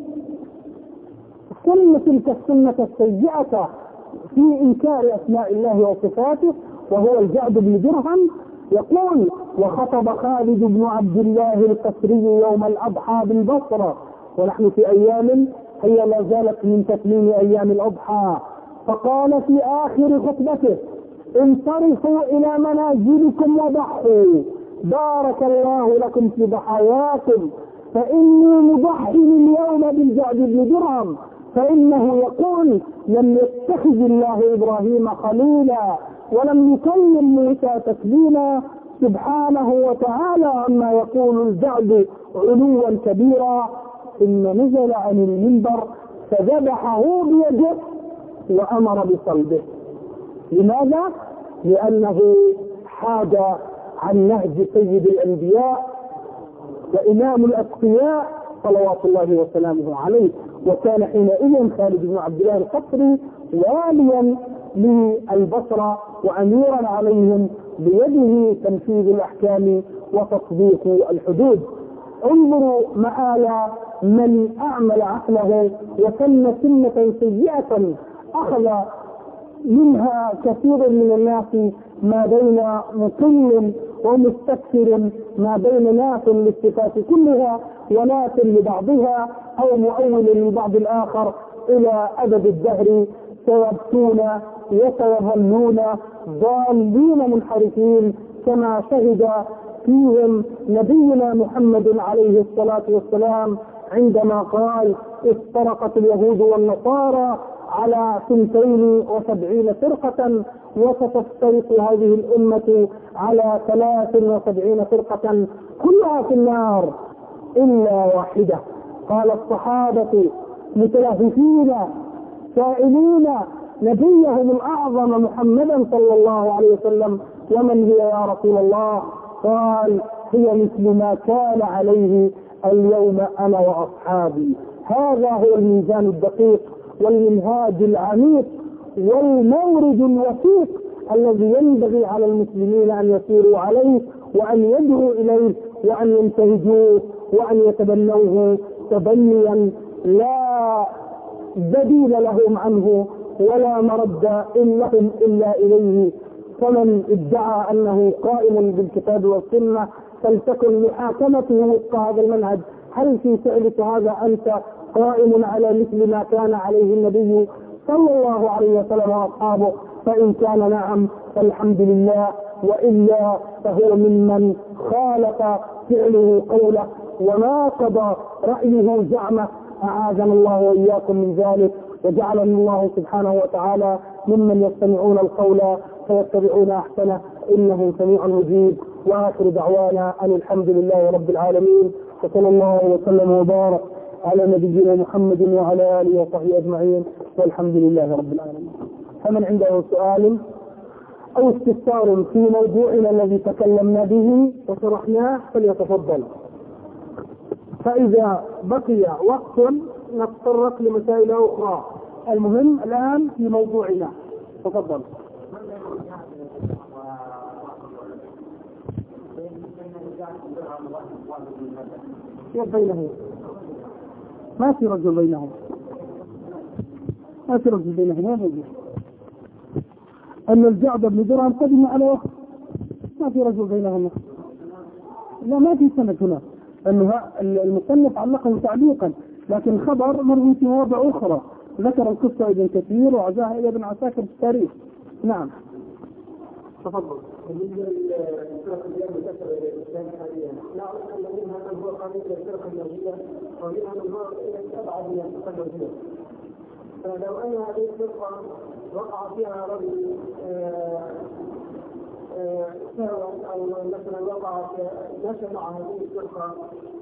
A: سن تلك السنة السيئة في إنكار أسماء الله وصفاته، وهو الجعد بن درهم، يقول: وخطب خالد بن عبد الله القسري يوم الأضحى بالبصرة، ونحن في أيام هي لا زالت من تكميم أيام الأضحى، فقال في آخر خطبته: انصرفوا إلى منازلكم وضحوا، بارك الله لكم في ضحاياكم، فإني مضحي اليوم بالجعد بن درهم، فإنه يقول: لم يتخذ الله إبراهيم خليلا ولم يكلم موسى تكليما، سبحانه وتعالى عما يقول الجعد علوا كبيرا. ثم نزل عن المنبر فذبحه بيده وأمر بصلبه. لماذا؟ لأنه حاد عن نهج سيد الأنبياء وإمام الأتقياء صلوات الله وسلامه عليه، وكان حينئذ خالد بن عبد الله القسري واليا للبصرة وأميرا عليهم بيده تنفيذ الأحكام وتطبيق الحدود. انظروا مآل من أعمل عقله وسن سنة سيئة أخذ منها كثير من الناس ما بين مقل ومستكثر، ما بين ناس للصفات كلها وناس لبعضها أو مؤول لبعض الآخر إلى أبد الدهر، سيبكون وسيظلون ضالين منحرفين، كما شهد فيهم نبينا محمد عليه الصلاة والسلام عندما قال: افترقت اليهود والنصارى على ثنتين وسبعين فرقة وستفترق هذه الأمة على ثلاث وسبعين فرقة كلها في النار إلا واحدة. قال الصحابة متلهفين سائلين نبيهم الأعظم محمدا صلى الله عليه وسلم: ومن هي يا رسول الله؟ قال: هي مثل ما كان عليه اليوم أنا وأصحابي. هذا هو الميزان الدقيق والمنهاج العميق والمورد الوثيق الذي ينبغي على المسلمين أن يسيروا عليه وأن يدعوا إليه وأن ينتهجوه وأن يتبنوه تبنيا لا بديل لهم عنه ولا مرد لهم إلا إليه. فمن ادعى أنه قائم بالكتاب والسنة فلتكن محاكمته وفق هذا المنهج. هل في فعلك هذا أنت قائم على مثل ما كان عليه النبي صلى الله عليه وسلم وأصحابه؟ فإن كان نعم فالحمد لله، وإلا فهو ممن خالف فعله قوله وناقض رأيه زعمه. أعاذنا الله وإياكم من ذلك، وجعلنا الله سبحانه وتعالى ممن يستمعون القول فيتبعون أحسنه، إنه سميع مجيب. وآخر دعوانا أن الحمد لله رب العالمين، وصلى الله وسلم وبارك على نبينا محمد وعلى آله وصحبه أجمعين، والحمد لله رب العالمين. فمن عنده سؤال أو استفسار في موضوعنا الذي تكلمنا به وشرحناه فليتفضل، فإذا بقي وقت نتطرق لمسائل أخرى. المهم الآن في موضوعنا، تفضل. كيف بينهم؟ ما في رجل بينهم، ما في رجل بينهم. ما موجود أن الجعد بن درهم قدم على وقت، ما في رجل بينهم. لا، ما في سند هنا أنه المصنف علقه تعليقا، لكن خبر مروي في مواضع أخرى ذكر القصة ابن كثير وعزاها إلى ابن عساكر في التاريخ. نعم تفضل. بالنسبه للفرق اليوم ذكر الاسلام حاليا، نعرف ان منها من هو قريب للفرق الناجيه ومنها من هو ابعد من الفرق الناجيه. فلو ان هذه الفرقه وقع فيها رجل سهوا او مثلا وقع نشا مع هذه الفرقه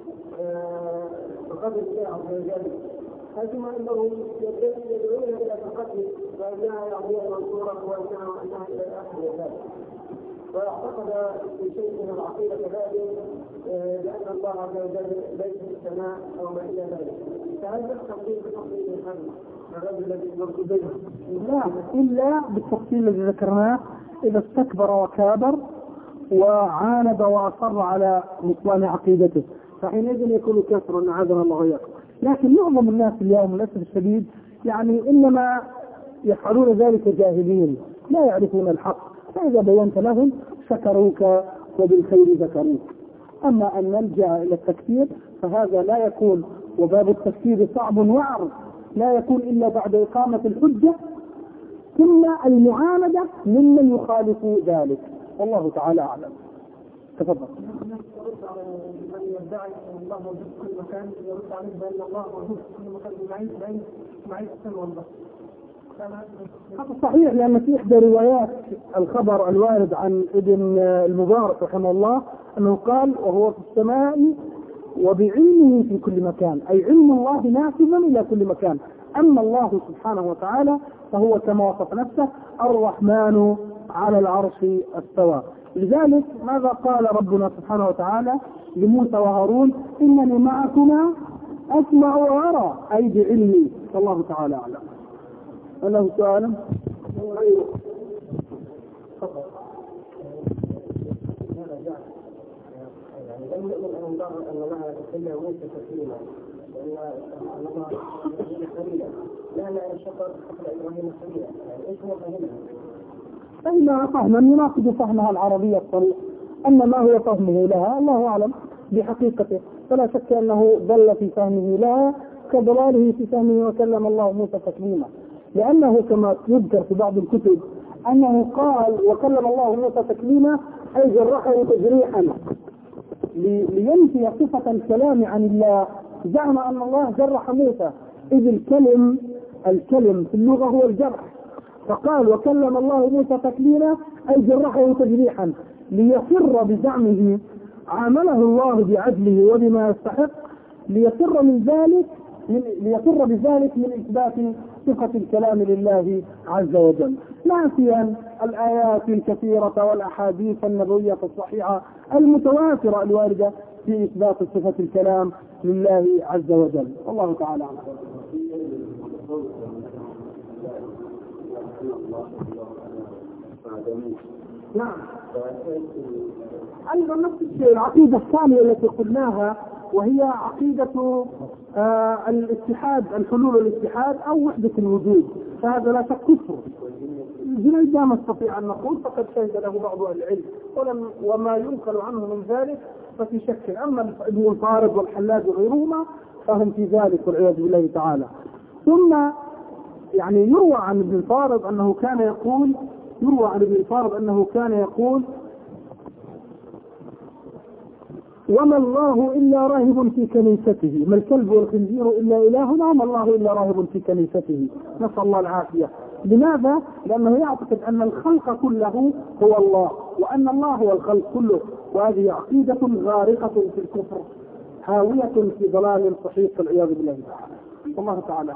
A: بقدر الله عز وجل، ثم انهم يدعون الى القتل وانها يعطيها منصورا وانها الى اخر ذلك، واعتقد في شيء من العقيده كذلك لان الله عز وجل ليس في السماء او ما الى ذلك. فهل التفصيل بتفصيل الحمد الرجل الذي يمر بينه؟ لا، الا بالتفصيل الذي ذكرناه، اذا استكبر وكابر وعاند واصر على بطلان عقيدته فحينئذ يكون كافرا، اعاذنا الله واياكم. لكن معظم الناس اليوم للاسف الشديد يعني انما يفعلون ذلك جاهلين لا يعرفون الحق، فاذا بينت لهم شكروك وبالخير ذكروك. أما أن نلجأ إلى التكفير فهذا لا يكون، وباب التكفير صعب وعر، لا يكون إلا بعد إقامة الحجة ثم المعاندة ممن يخالف ذلك. والله تعالى أعلم. تفضل.
B: يرد على من يدعي ان الله موجود في كل مكان، يرد عليه بان الله موجود في كل مكان بمعيه بعين معيه السمع والبصر.
A: هذا صحيح، لأن في إحدى روايات الخبر الوارد عن ابن المبارك رحمه الله أنه قال وهو في السماء وبعلمه في كل مكان، أي علم الله نافذ إلى كل مكان. أما الله سبحانه وتعالى فهو كما وصف نفسه الرحمن على العرش استوى. لذلك ماذا قال ربنا سبحانه وتعالى لموسى وهارون؟ إنني معكما أسمع وأرى، أي بعلمي. والله تعالى أعلم. أنه سؤال
B: لم يؤمن أن الله أن الله إلا موسى تسليما، لأن الله خليلا، لا لا شكر قبل إبراهيم خليلا، يعني إيش هو فهمها؟
A: فإنها فهما يناقض فهمها العربية الصريح، أما ما هو فهمه لها الله أعلم بحقيقته، فلا شك أنه ضل في فهمه لها كضلاله في فهمه وكلم الله موسى تكليما، لأنه كما يذكر في بعض الكتب أنه قال وكلم الله موسى تكليما أي جرحه تجريحا لينفي صفة الكلام عن الله. زعم أن الله جرح موسى، إذ الكلم الكلم في اللغة هو الجرح، فقال وكلم الله موسى تكليما أي جرحه تجريحا ليفر بزعمه عامله الله بعدله وبما يستحق، ليفر من ذلك ليفر بذلك من إثبات صفة الكلام لله عز وجل، ناسيا الآيات الكثيرة والأحاديث النبوية الصحيحة المتواترة الواردة في إثبات صفة الكلام لله عز وجل. والله تعالى عنه. نعم. أيضا نفس الشيء العقيدة الثانية التي قلناها وهي عقيدة آه الاتحاد، الحلول والاتحاد أو وحدة الوجود، فهذا لا شك كفر. الجنيد لا نستطيع أن نقول فقد شهد له بعض العلم ولم وما ينقل عنه من ذلك ففي شك. أما ابن الفارض والحلاج وغيرهما فهم في ذلك والعياذ بالله تعالى. ثم يعني يروى عن ابن الفارض أنه كان يقول يروى عن ابن الفارض أنه كان يقول وما الله إلا راهب في كنيسته، ما الكلب والخنزير إلا إله، وما الله إلا راهب في كنيسته، نسأل الله العافية. لماذا؟ لأنه يعتقد أن الخلق كله هو الله وأن الله هو الخلق كله، وهذه عقيدة غارقة في الكفر هاوية في ضلال صحيح والعياذ بالله تعالى. والله تعالى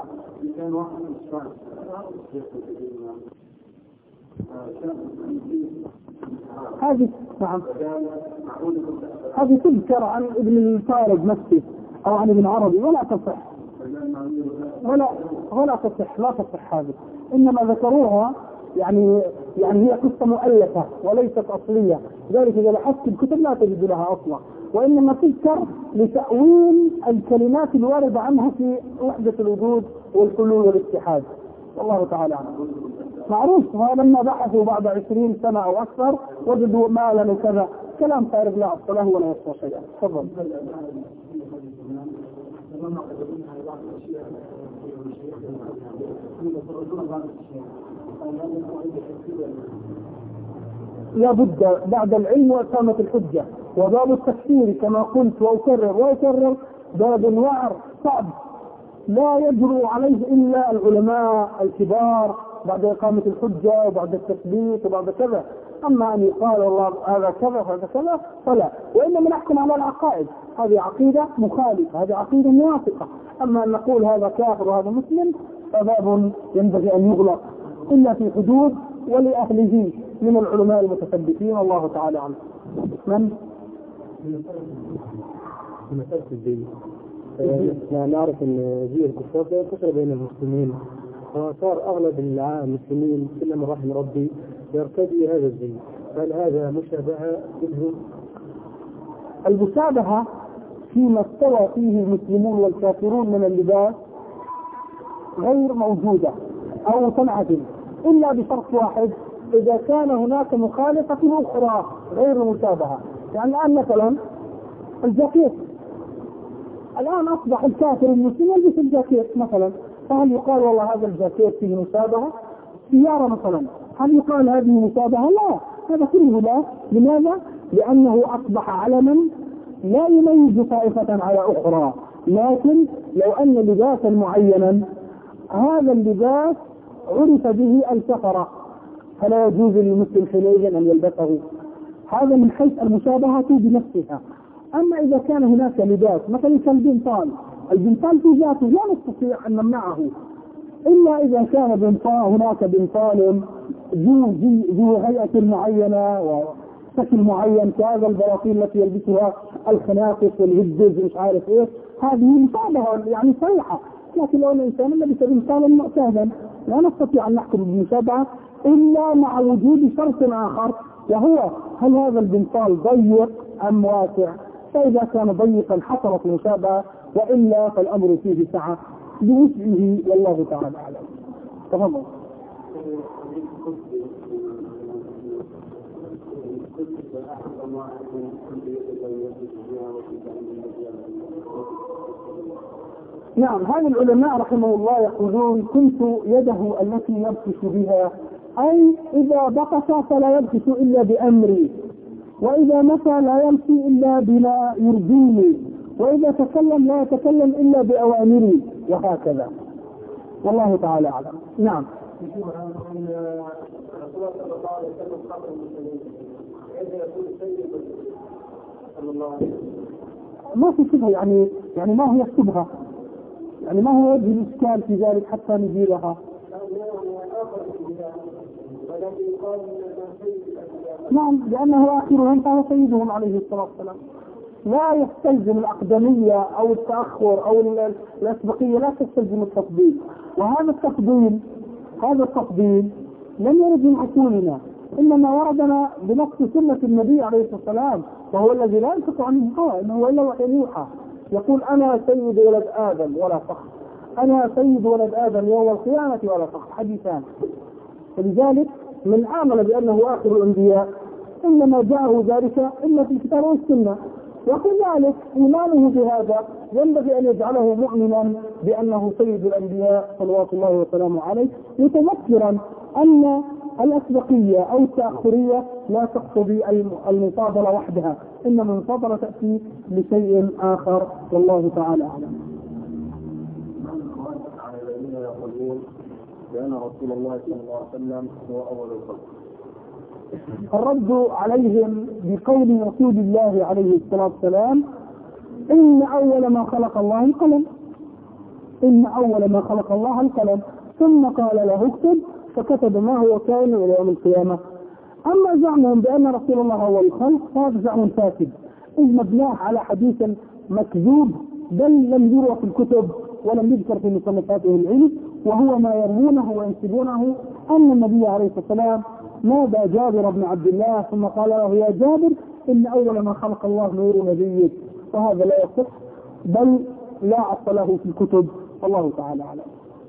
A: هذه نعم هذه تذكر عن ابن الفارض نفسه أو عن ابن عربي ولا تصح ولا ولا تصح لا تصح هذه، إنما ذكروها يعني يعني هي قصة مؤلفة وليست أصلية، ذلك إذا بحثت الكتب لا تجد لها أصلا، وإنما تذكر لتأويل الكلمات الواردة عنها في وحدة الوجود والحلول والاتحاد. والله تعالى عنه معروف. ولما بحثوا بعد عشرين سنة أو أكثر وجدوا ما لنا كذا كلام فارغ لا أصل له ولا يصل شيئا. تفضل. لا بد بعد العلم وإقامة الحجة. وباب التفسير كما قلت وأكرر وأكرر باب وعر صعب لا يجرؤ عليه إلا العلماء الكبار بعد إقامة الحجة وبعد التثبيت وبعد كذا. أما أن يقال الله هذا كذا وهذا كذا فلا، وإنما نحكم على العقائد، هذه عقيدة مخالفة، هذه عقيدة موافقة. أما أن نقول هذا كافر وهذا مسلم فباب ينبغي أن يغلق إلا في حدود ولأهله من العلماء المتثبتين. الله تعالى عنه. من؟
C: مسألة الدين نعرف أن زي الكفار ينتشر بين المسلمين، وصار أغلب المسلمين كل من رحم ربي يرتدي هذا الزي، هل هذا مشابهة منهم؟
A: المشابهة فيما استوى فيه المسلمون والكافرون من اللباس غير موجودة أو تنعدم إلا بشرط واحد إذا كان هناك مخالفة أخرى غير المشابهة. يعني الآن مثلا الجاكيت، الآن أصبح الكافر المسلم يلبس الجاكيت مثلا، فهل يقال والله هذا الجاكيت فيه مشابهة؟ سيارة مثلا، هل يقال هذه مشابهة؟ لا، هذا كله لا. لماذا؟ لأنه أصبح علما لا يميز طائفة على أخرى. لكن لو أن لباسا معينا هذا اللباس عرف به الكفرة فلا يجوز للمسلم حينئذ أن يلبسه. هذا من حيث المشابهة بنفسها. أما إذا كان هناك لباس مثلا كالبنطال، البنطال في ذاته لا نستطيع أن نمنعه إلا إذا كان بنطال هناك بنطال ذو ذو هيئة معينة وشكل معين كهذا البراطيل التي يلبسها الخنافس والهجز مش عارف إيه، هذه مشابهة يعني صريحة. لكن لو الإنسان لبس بنطالا معتادا لا نستطيع أن نحكم بالمشابهة إلا مع وجود شرط آخر، وهو هل هذا البنطال ضيق أم واسع؟ فإذا كان ضيقا حصلت المشابهة، وإلا فالأمر فيه سعة بوسعه والله تعالى أعلم. تفضل. نعم، هذا العلماء رحمه الله يقولون كنت يده التي يبطش بها، أي إذا بطش فلا يبطش إلا بأمري، وإذا مشى لا يمشي إلا بما يرضيني، وإذا تكلم لا يتكلم إلا بأوامري، وهكذا والله تعالى أعلم. نعم. ما في شبهة، يعني يعني ما هي الشبهة؟ يعني ما هو وجه الإشكال في ذلك حتى نزيلها؟ نعم، لأنه آخرهم فهو سيدهم عليه الصلاة والسلام. لا يستلزم الأقدمية أو التأخر أو الأسبقية، لا تستلزم التفضيل. وهذا التفضيل هذا التفضيل لم يرد من عقولنا، إنما وردنا بنص سنة النبي عليه الصلاة والسلام، وهو الذي لا ينطق عن الهوى، إنه هو إلا وحي يوحى. يقول أنا سيد ولد آدم ولا فخر، أنا سيد ولد آدم يوم القيامة ولا فخر، حديثان. فلذلك من آمن بأنه آخر الأنبياء إنما جاءه ذلك إلا في الكتاب والسنة، وكذلك إيمانه بهذا ينبغي أن يجعله مؤمنا بأنه سيد الأنبياء صلوات الله وسلامه عليه، متذكرا أن الأسبقية أو التأخرية لا تقتضي المفاضلة وحدها، إنما المفاضلة تأتي لشيء آخر والله تعالى أعلم.
D: لأن رسول الله صلى الله عليه وسلم هو أول الخلق.
A: الرد عليهم بقول رسول الله عليه الصلاة والسلام إن أول ما خلق الله القلم، إن أول ما خلق الله القلم، ثم قال له اكتب فكتب ما هو كائن إلى يوم القيامة. أما زعمهم بأن رسول الله هو الخلق فهذا زعم فاسد، إذ مبناه على حديث مكذوب بل لم يروى في الكتب ولم يذكر في مصنفاته العلم، وهو ما يروونه وينسبونه أن النبي عليه الصلاة والسلام نادى جابر بن عبد الله ثم قال له يا جابر إن أول ما خلق الله نور نبيك، وهذا لا يصح بل لا أصل له في الكتب، والله تعالى أعلم.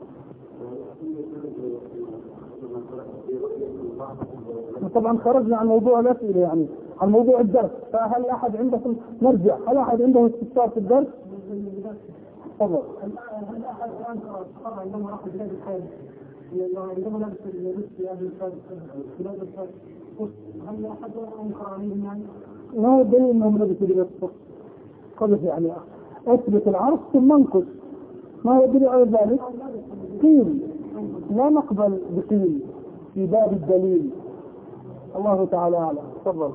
A: طبعا خرجنا عن موضوع الأسئلة، يعني عن موضوع الدرس، فهل أحد عندكم نرجع هل أحد عنده استفسار في الدرس؟ تفضل.
B: هل أحد أنكر الصحابة عندما راحوا بلاد الحاج عندما لبس اللبس في هذه بلاد الحاج، هل أحد أنكر عليهم يعني؟
A: ما هو الدليل أنهم لبسوا لباس الصف؟ قبل يعني أثبت العرض ثم انقص، ما هو الدليل على ذلك؟ قيل، لا نقبل بقيل في باب الدليل، الله تعالى أعلم. تفضل.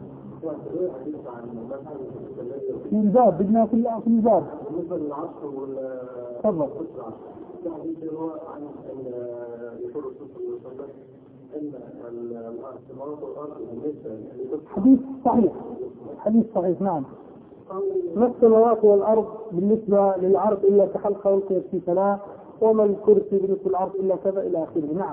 A: في الباب بدنا في في الباب.
D: بالنسبة للعصر وال
A: تفضل. حديث صحيح، حديث صحيح نعم. ما السماوات والأرض بالنسبة للعرض إلا كحلقة ألقيت في سلاة، وما الكرسي بالنسبة للعرض إلا كذا إلى آخره. نعم.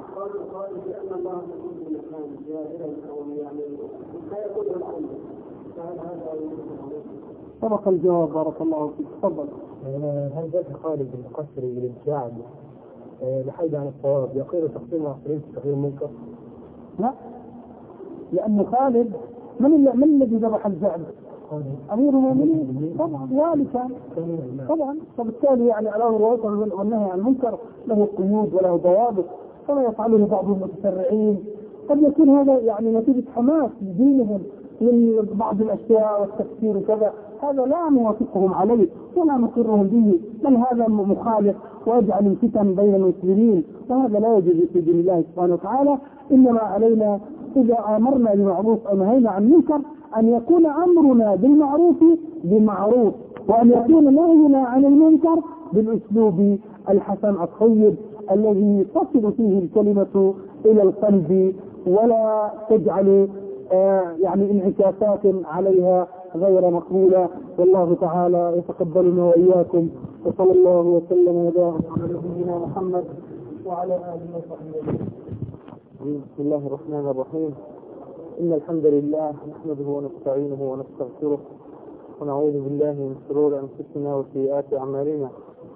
A: سبق الجواب بارك الله فيك. تفضل.
C: هل ذات خالد المقصري للجعل لحيد عن الصواب يقول تقسيم العصرين في تغيير المنكر؟
A: لا، لأن خالد من اللي من الذي ذبح الجعد؟ أمير المؤمنين طبعا، والي كان طبعا. فبالتالي يعني على الرؤوس والنهي عن المنكر له قيود وله ضوابط، كما يفعله بعض المتسرعين. قد يكون هذا يعني نتيجة حماس لدينهم من بعض الأشياء والتفسير وكذا، هذا لا نوافقهم عليه ولا نقرهم به، بل هذا مخالف ويجعل الفتن بين المسلمين، وهذا لا يجوز في دين الله سبحانه وتعالى. إنما علينا إذا أمرنا بالمعروف أو نهينا عن المنكر أن يكون أمرنا بالمعروف بمعروف، وأن يكون نهينا عن المنكر بالأسلوب الحسن الطيب الذي تصل فيه الكلمة إلى القلب ولا تجعل آه يعني انعكاسات عليها غير مقبولة. والله تعالى يتقبلنا وإياكم، وصلى الله وسلم وبارك على نبينا محمد وعلى آله وصحبه.
C: بسم الله الرحمن الرحيم. إن الحمد لله نحمده ونستعينه ونستغفره ونعوذ بالله من شرور أنفسنا وسيئات أعمالنا.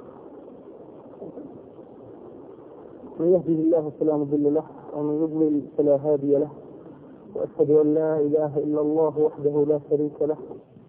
C: من يهده الله فلا مضل له ومن يضلل فلا هادي له، وأشهد أن لا إله إلا الله وحده لا شريك له.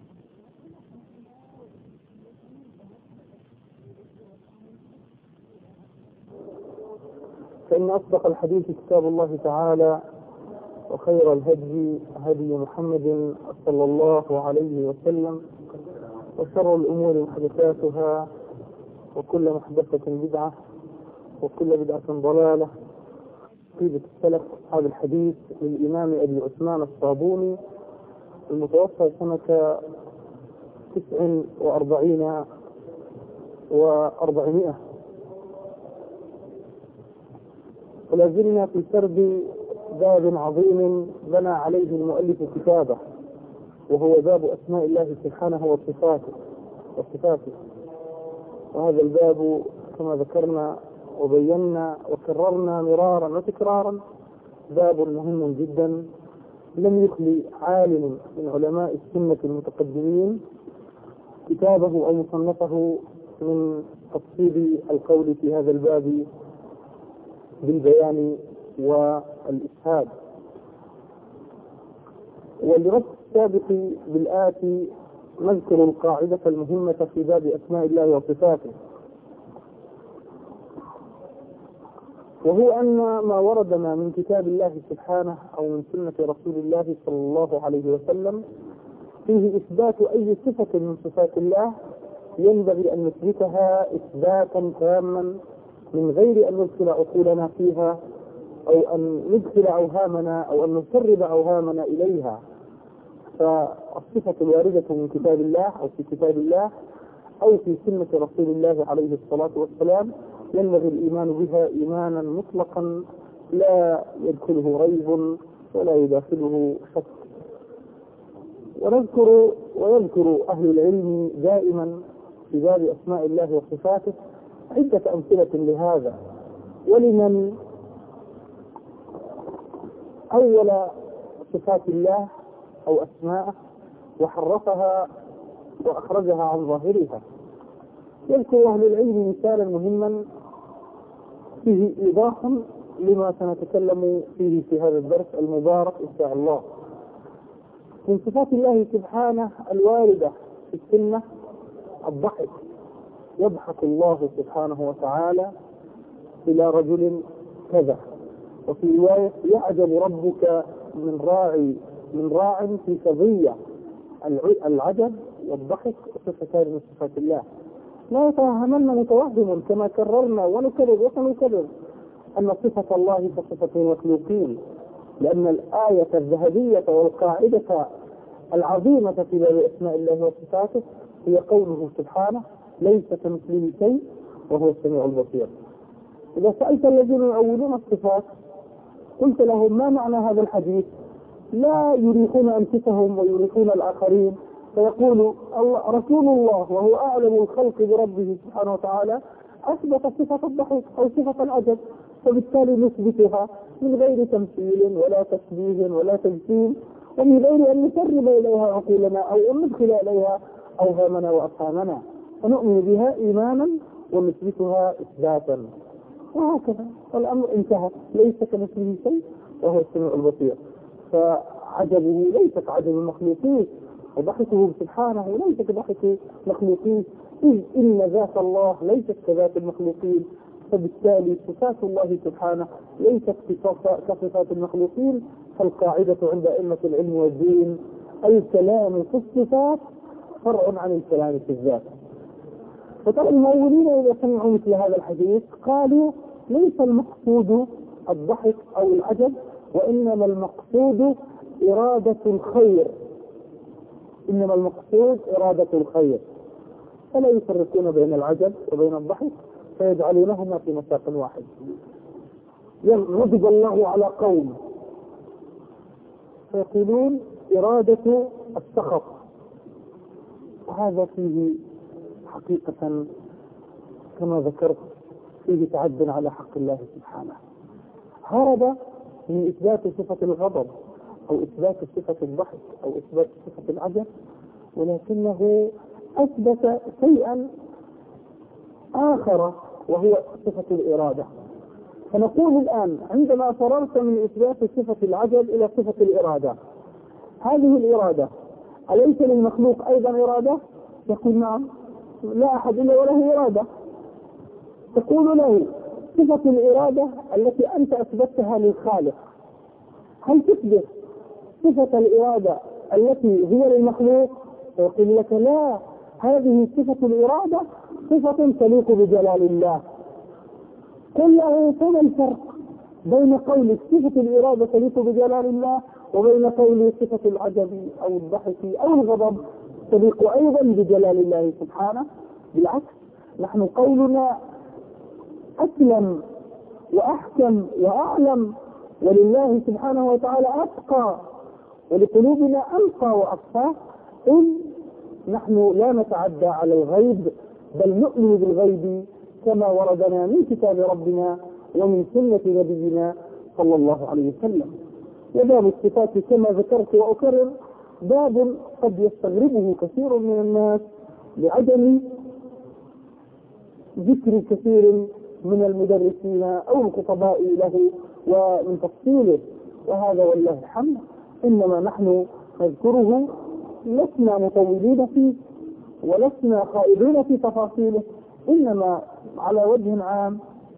C: فإن أصدق الحديث كتاب الله تعالى، وخير الهدي هدي محمد صلى الله عليه وسلم، وشر الأمور محدثاتها، وكل محدثة بدعة، وكل بدعة ضلالة. قيل السلف أصحاب الحديث للإمام أبي عثمان الصابوني المتوفى سنة تسع وأربعين وأربعمائة. ولازلنا في سرد باب عظيم بنى عليه المؤلف كتابه، وهو باب أسماء الله سبحانه وصفاته وصفاته وهذا الباب كما ذكرنا وبينا وكررنا مرارا وتكرارا باب مهم جدا، لم يخلي عالم من علماء السنة المتقدمين كتابه أو مصنفه من تفصيل القول في هذا الباب بالبيان والإسهاب. ولرد السابق بالآتي نذكر القاعدة المهمة في باب أسماء الله وصفاته، وهو أن ما وردنا من كتاب الله سبحانه أو من سنة رسول الله صلى الله عليه وسلم فيه إثبات أي صفة من صفات الله ينبغي أن نثبتها إثباتا تاما من غير أن ندخل عقولنا فيها أو أن ندخل أوهامنا أو أن نسرب أوهامنا إليها. فالصفة الواردة من كتاب الله أو في كتاب الله أو في سنة رسول الله عليه الصلاة والسلام ينبغي الإيمان بها إيمانا مطلقا لا يدخله ريب ولا يداخله شك. ونذكر ويذكر أهل العلم دائما في باب أسماء الله وصفاته عدة أمثلة لهذا، ولمن أول صفات الله أو أسماءه وحرفها وأخرجها عن ظاهرها. يذكر أهل العلم مثالا مهما فيه إيضاح لما سنتكلم فيه في هذا الدرس المبارك إن شاء الله. من صفات الله سبحانه الواردة في السنة الضحك، يضحك الله سبحانه وتعالى إلى رجل كذا. وفي رواية يعجب ربك من راعي من راع في قضية. العجب والضحك صفتان من صفات الله. لا يتوهمن متوهم كما كررنا ونكرر وسنكرر أن صفة الله كصفة المخلوقين، لأن الآية الذهبية والقاعدة العظيمة في باب أسماء الله وصفاته هي قوله سبحانه ليس كمثله شيء وهو السميع البصير. إذا سألت الذين يؤولون الصفات قلت لهم ما معنى هذا الحديث؟ لا يريحون أنفسهم ويريحون الآخرين، فيقول رسول الله وهو أعلم الخلق بربه سبحانه وتعالى أثبت صفة الضحك أو صفة العجب، فبالتالي نثبتها من غير تمثيل ولا تشبيه ولا تجسيم، ومن غير أن نسرب إليها عقولنا أو أن ندخل إليها أوهامنا وأفهامنا، فنؤمن بها إيمانا ونثبتها إثباتا، وهكذا الأمر انتهى. ليس كمثله شيء
A: وهو السميع البصير. فعجبه ليس كعجب المخلوقين، وضحكه سبحانه ليس كضحك المخلوقين، إذ إن ذات الله ليست كذات المخلوقين، فبالتالي صفات الله سبحانه ليست كصفات المخلوقين. فالقاعدة عند أئمة العلم والدين الكلام في الصفات فرع عن الكلام في الذات. فترى المؤولين إذا سمعوا مثل هذا الحديث قالوا ليس المقصود الضحك أو العجب، وإنما المقصود إرادة الخير، إنما المقصود إرادة الخير، فلا يفرقون بين العجب وبين الضحك فيجعلونهما في مساق واحد. غضب الله على قوم فيقولون إرادة السخط، وهذا فيه حقيقة كما ذكرت فيه تعد على حق الله سبحانه. هرب من إثبات صفة الغضب أو إثبات صفة الضحك أو إثبات صفة العجب، ولكنه أثبت شيئا آخر وهو صفة الإرادة. فنقول الآن عندما فررت من إثبات صفة العجب إلى صفة الإرادة، هذه الإرادة أليس للمخلوق أيضا إرادة؟ يقول نعم، لا أحد إلا وله إرادة. تقول له صفة الإرادة التي أنت أثبتها للخالق، هل تثبت صفة الإرادة التي هي للمخلوق؟ يقول لك لا، هذه صفة الإرادة صفة تليق بجلال الله. قل له فما الفرق بين قول صفة الإرادة تليق بجلال الله وبين قول صفة العجب أو الضحك أو الغضب تليق أيضا بجلال الله سبحانه؟ بالعكس، نحن قولنا أسلم وأحكم وأعلم، ولله سبحانه وتعالى أتقى، ولقلوبنا أنقى وأصفى. إن نحن لا نتعدى على الغيب، بل نؤمن بالغيب كما وردنا من كتاب ربنا ومن سنة نبينا صلى الله عليه وسلم. وباب الصفات كما ذكرت وأكرر باب قد يستغربه كثير من الناس لعدم ذكر كثير من المدرسين أو الخطباء له ومن تفصيله، وهذا والله الحمد إنما نحن نذكره، لسنا مطولين فيه ولسنا خائضين في تفاصيله، إنما على وجه عام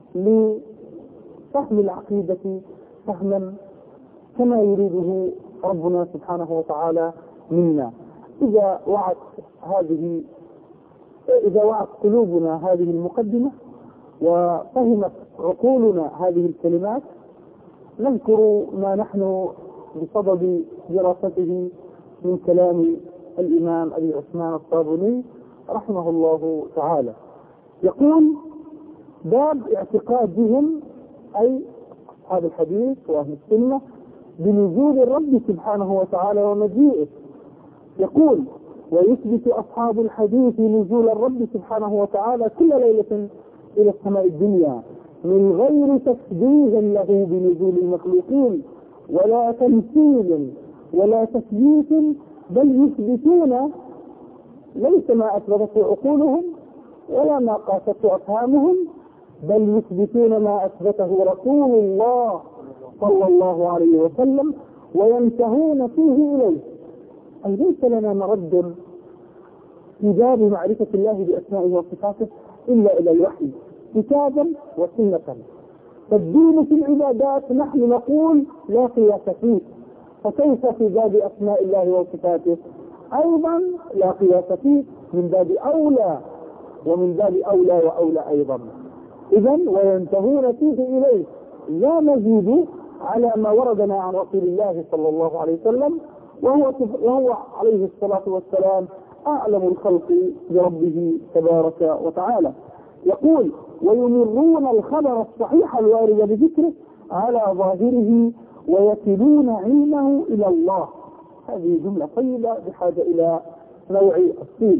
A: لفهم العقيدة فهما كما يريده ربنا سبحانه وتعالى منا. إذا وعت هذه إذا وعت قلوبنا هذه المقدمة وفهمت عقولنا هذه الكلمات، نذكر ما نحن بصدد دراسته من كلام الإمام أبي عثمان الطابوني رحمه الله تعالى. يقول باب اعتقادهم أي أصحاب الحديث وأهل السنة بنزول الرب سبحانه وتعالى ومجيئه. يقول ويثبت أصحاب الحديث نزول الرب سبحانه وتعالى كل ليلة إلى السماء الدنيا من غير تشبيه له بنزول المخلوقين ولا تمثيل ولا تثبيت، بل يثبتون ليس ما أثبته عقولهم ولا ما قاسته أفهامهم، بل يثبتون ما أثبته رسول الله صلى الله عليه وسلم وينتهون فيه إليه. أي ليس لنا مرد في باب معرفة الله بأسمائه وصفاته إلا إلى الوحي كتابا وسنة. فالدين في العبادات نحن نقول لا قياس فيه، فكيف في باب أسماء الله وصفاته؟ أيضا لا قياس فيه، من باب أولى ومن باب أولى وأولى أيضا. إذن وينتهون فيه إليه، لا نزيد على ما وردنا عن رسول الله صلى الله عليه وسلم، وهو, وهو عليه الصلاة والسلام أعلم الخلق بربه تبارك وتعالى. يقول ويمرون الخبر الصحيح الوارد بذكره على ظاهره ويكلون علمه إلى الله. هذه جملة طيبة بحاجة إلى نوع التفصيل.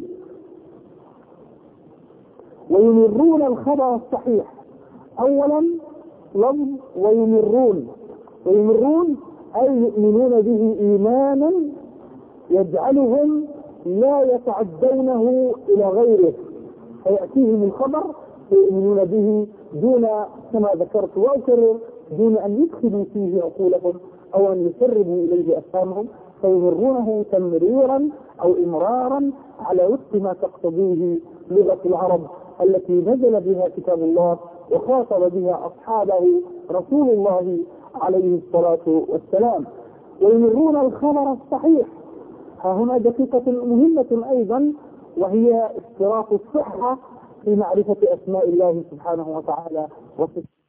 A: ويمرون الخبر الصحيح، أولا لفظ ويمرون، ويمرون أي يؤمنون به إيمانا يجعلهم لا يتعدونه إلى غيره، فيأتيهم الخبر فيؤمنون به دون كما ذكرت وأكرر دون أن يدخلوا فيه عقولهم أو أن يسربوا إليه أفهامهم، فيمرونه تمريرا أو إمرارا على وفق ما تقتضيه لغة العرب التي نزل بها كتاب الله وخاطب بها أصحابه رسول الله عليه الصلاة والسلام. ويمرون الخبر الصحيح. ها هنا دقيقة مهمة أيضا، وهي اشتراط الصحة في معرفة أسماء الله سبحانه وتعالى وصفاته.